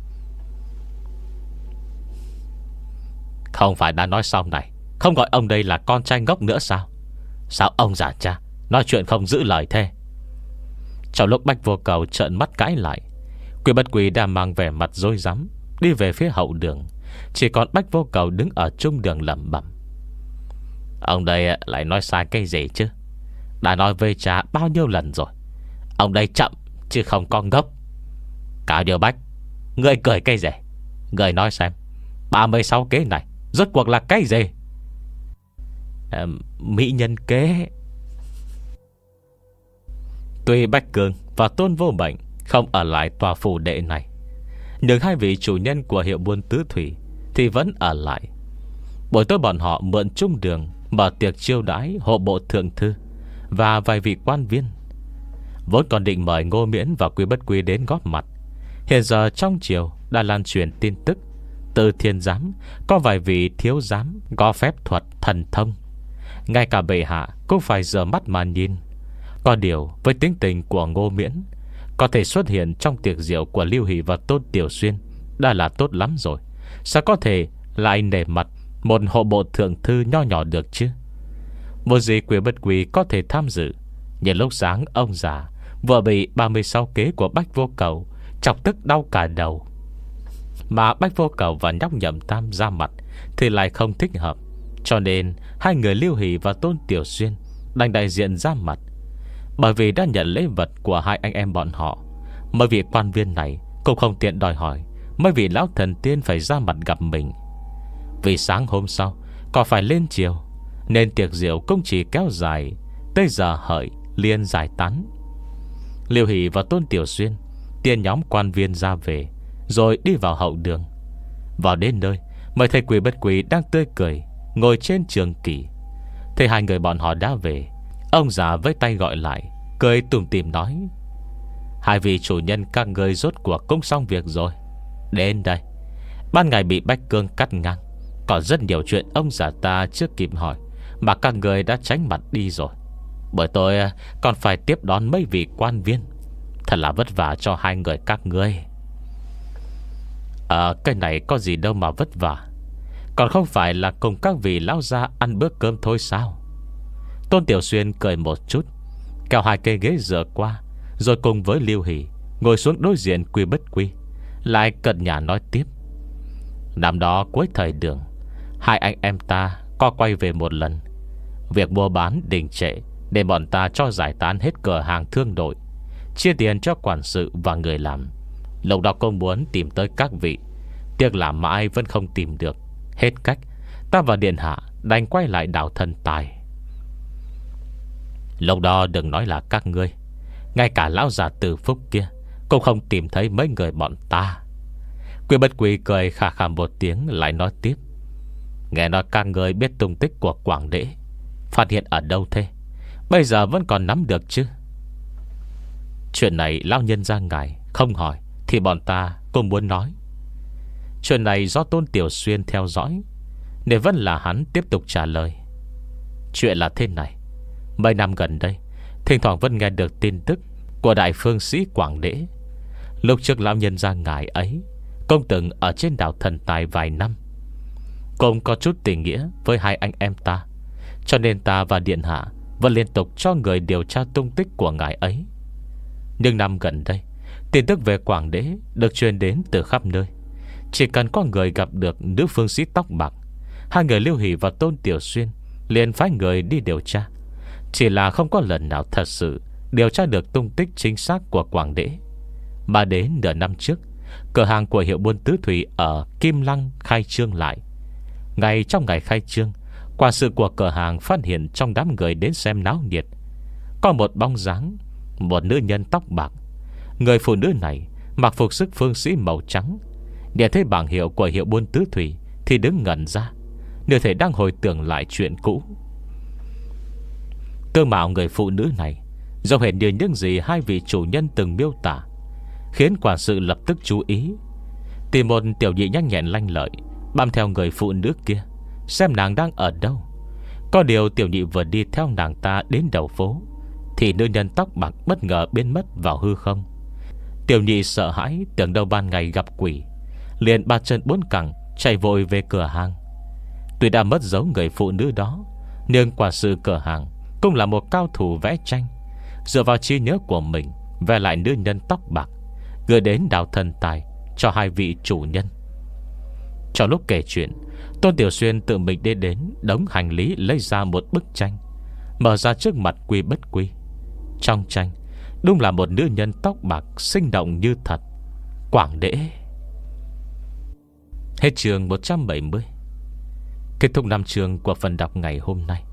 Speaker 1: Không phải đã nói sau này không gọi ông đây là con trai ngốc nữa sao? Sao ông già cha nói chuyện không giữ lời thế? Trong lúc Bách Vô Cầu trợn mắt cãi lại, Quy Bất Quy đã mang vẻ mặt rối rắm đi về phía hậu đường. Chỉ còn Bách Vô Cầu đứng ở trung đường lẩm bẩm: Ông đây lại nói sai cái gì chứ? Đã nói với cha bao nhiêu lần rồi, ông đây chậm chứ không có ngốc. Cao Điều Bách, ngươi cười cái gì? Ngươi nói xem, ba mươi sáu kế này rốt cuộc là cái gì? À, mỹ nhân kế. Tuy Bách Cường và Tôn Vô Bệnh không ở lại tòa phủ đệ này, nhưng hai vị chủ nhân của hiệu buôn tứ thủy thì vẫn ở lại. Buổi tối bọn họ mượn trung đường mở tiệc chiêu đãi hộ bộ thượng thư và vài vị quan viên. Vốn còn định mời Ngô Miễn và Quy Bất Quy đến góp mặt, hiện giờ trong triều đã lan truyền tin tức từ thiên giám có vài vị thiếu giám có phép thuật thần thông. ngay cả bệ hạ cũng phải rửa mắt mà nhìn. Có điều với tính tình của Ngô Miễn, có thể xuất hiện trong tiệc rượu của Lưu Hỷ và Tôn Tiểu Xuyên đã là tốt lắm rồi. Sao có thể lại nể mặt một hộ bộ thượng thư nho nhỏ được chứ? Một gì Quý Bất Quý có thể tham dự, nhưng lúc sáng ông già vừa bị ba mươi sáu kế của Bách Vô Cầu chọc tức đau cả đầu. Mà Bách Vô Cầu và nhóc Nhậm Tam ra mặt thì lại không thích hợp, cho nên hai người Lưu Hỷ và Tôn Tiểu Xuyên đành đại diện ra mặt. Bởi vì đã nhận lễ vật của hai anh em bọn họ, mấy vị quan viên này cũng không tiện đòi hỏi mấy vị lão thần tiên phải ra mặt gặp mình. Vì sáng hôm sau còn phải lên chiều, nên tiệc rượu cũng chỉ kéo dài tới giờ hợi liền giải tán. Lưu Hỷ và Tôn Tiểu Xuyên tiên nhóm quan viên ra về, rồi đi vào hậu đường. Vào đến nơi mới thấy Quý Bất Quý đang tươi cười ngồi trên trường kỷ. Thấy hai người bọn họ đã về, ông già với tay gọi lại, cười tủm tỉm nói: hai vị chủ nhân các người rốt cuộc cũng xong việc rồi. Đến đây. Ban ngày bị Bách Cương cắt ngang, còn rất nhiều chuyện ông già ta chưa kịp hỏi mà các người đã tránh mặt đi rồi. Bởi tôi còn phải tiếp đón mấy vị quan viên, thật là vất vả cho hai người các ngươi. À, cái này có gì đâu mà vất vả, còn không phải là cùng các vị lão gia ăn bữa cơm thôi sao? Tôn Tiểu Xuyên cười một chút, kéo hai cây ghế dựa qua, rồi cùng với Lưu Hỷ ngồi xuống đối diện Quý Bất Quý, lại cận nhà nói tiếp: năm đó cuối thời Đường, hai anh em ta có quay về một lần. Việc mua bán đình trệ, để bọn ta cho giải tán hết cửa hàng thương đội, chia tiền cho quản sự và người làm. Lúc đó cũng muốn tìm tới các vị, tiếc là mãi vẫn không tìm được. Hết cách, ta và điện hạ đành quay lại đảo Thần Tài. Lúc đó đừng nói là các ngươi, ngay cả lão già Từ Phúc kia cũng không tìm thấy mấy người bọn ta. Quý Bất Quý cười khà khà một tiếng, lại nói tiếp: nghe nói các người biết tung tích của Quảng Đế, phát hiện ở đâu thế? Bây giờ vẫn còn nắm được chứ? Chuyện này lão nhân ra ngài không hỏi thì bọn ta cũng muốn nói. Chuyện này do Tôn Tiểu Xuyên theo dõi, nên vẫn là hắn tiếp tục trả lời. Chuyện là thế này: mấy năm gần đây, thỉnh thoảng vẫn nghe được tin tức của đại phương sĩ Quảng Đế. Lúc trước lão nhân ra ngài ấy cũng từng ở trên đảo Thần Tài vài năm, cũng có chút tình nghĩa với hai anh em ta, cho nên ta và điện hạ vẫn liên tục cho người điều tra tung tích của ngài ấy. Nhưng năm gần đây, tin tức về Quảng Đế được truyền đến từ khắp nơi. Chỉ cần có người gặp được nữ phương sĩ tóc bạc, hai người Lưu Hỷ và Tôn Tiểu Xuyên liền phái người đi điều tra. Chỉ là không có lần nào thật sự điều tra được tung tích chính xác của Quảng Đế. Mà đến nửa năm trước, cửa hàng của hiệu buôn Tứ Thủy ở Kim Lăng khai trương lại. Ngay trong ngày khai trương, quản sự của cửa hàng phát hiện trong đám người đến xem náo nhiệt có một bóng dáng, một nữ nhân tóc bạc. Người phụ nữ này mặc phục sức phương sĩ màu trắng. Để thấy bảng hiệu của hiệu buôn Tứ Thủy thì đứng ngẩn ra, như thể đang hồi tưởng lại chuyện cũ. Tương mạo người phụ nữ này giống hệt như những gì hai vị chủ nhân từng miêu tả, khiến quản sự lập tức chú ý, tìm một tiểu nhị nhanh nhẹn lanh lợi bám theo người phụ nữ kia, xem nàng đang ở đâu. Có điều tiểu nhị vừa đi theo nàng ta đến đầu phố, thì nữ nhân tóc bạc bất ngờ biến mất vào hư không. Tiểu nhị sợ hãi, tưởng đâu ban ngày gặp quỷ, liền ba chân bốn cẳng chạy vội về cửa hàng. Tuy đã mất dấu người phụ nữ đó, nhưng quản sự cửa hàng cũng là một cao thủ vẽ tranh, dựa vào trí nhớ của mình vẽ lại nữ nhân tóc bạc, gửi đến đảo Thần Tài cho hai vị chủ nhân. Trong lúc kể chuyện, Tôn Tiểu Xuyên tự mình đi đến đống hành lý, lấy ra một bức tranh, mở ra trước mặt Quý Bất Quý. Trong tranh đúng là một nữ nhân tóc bạc sinh động như thật, Quảng Đế. Hết chương một trăm bảy mươi. Kết thúc năm chương của phần đọc ngày hôm nay.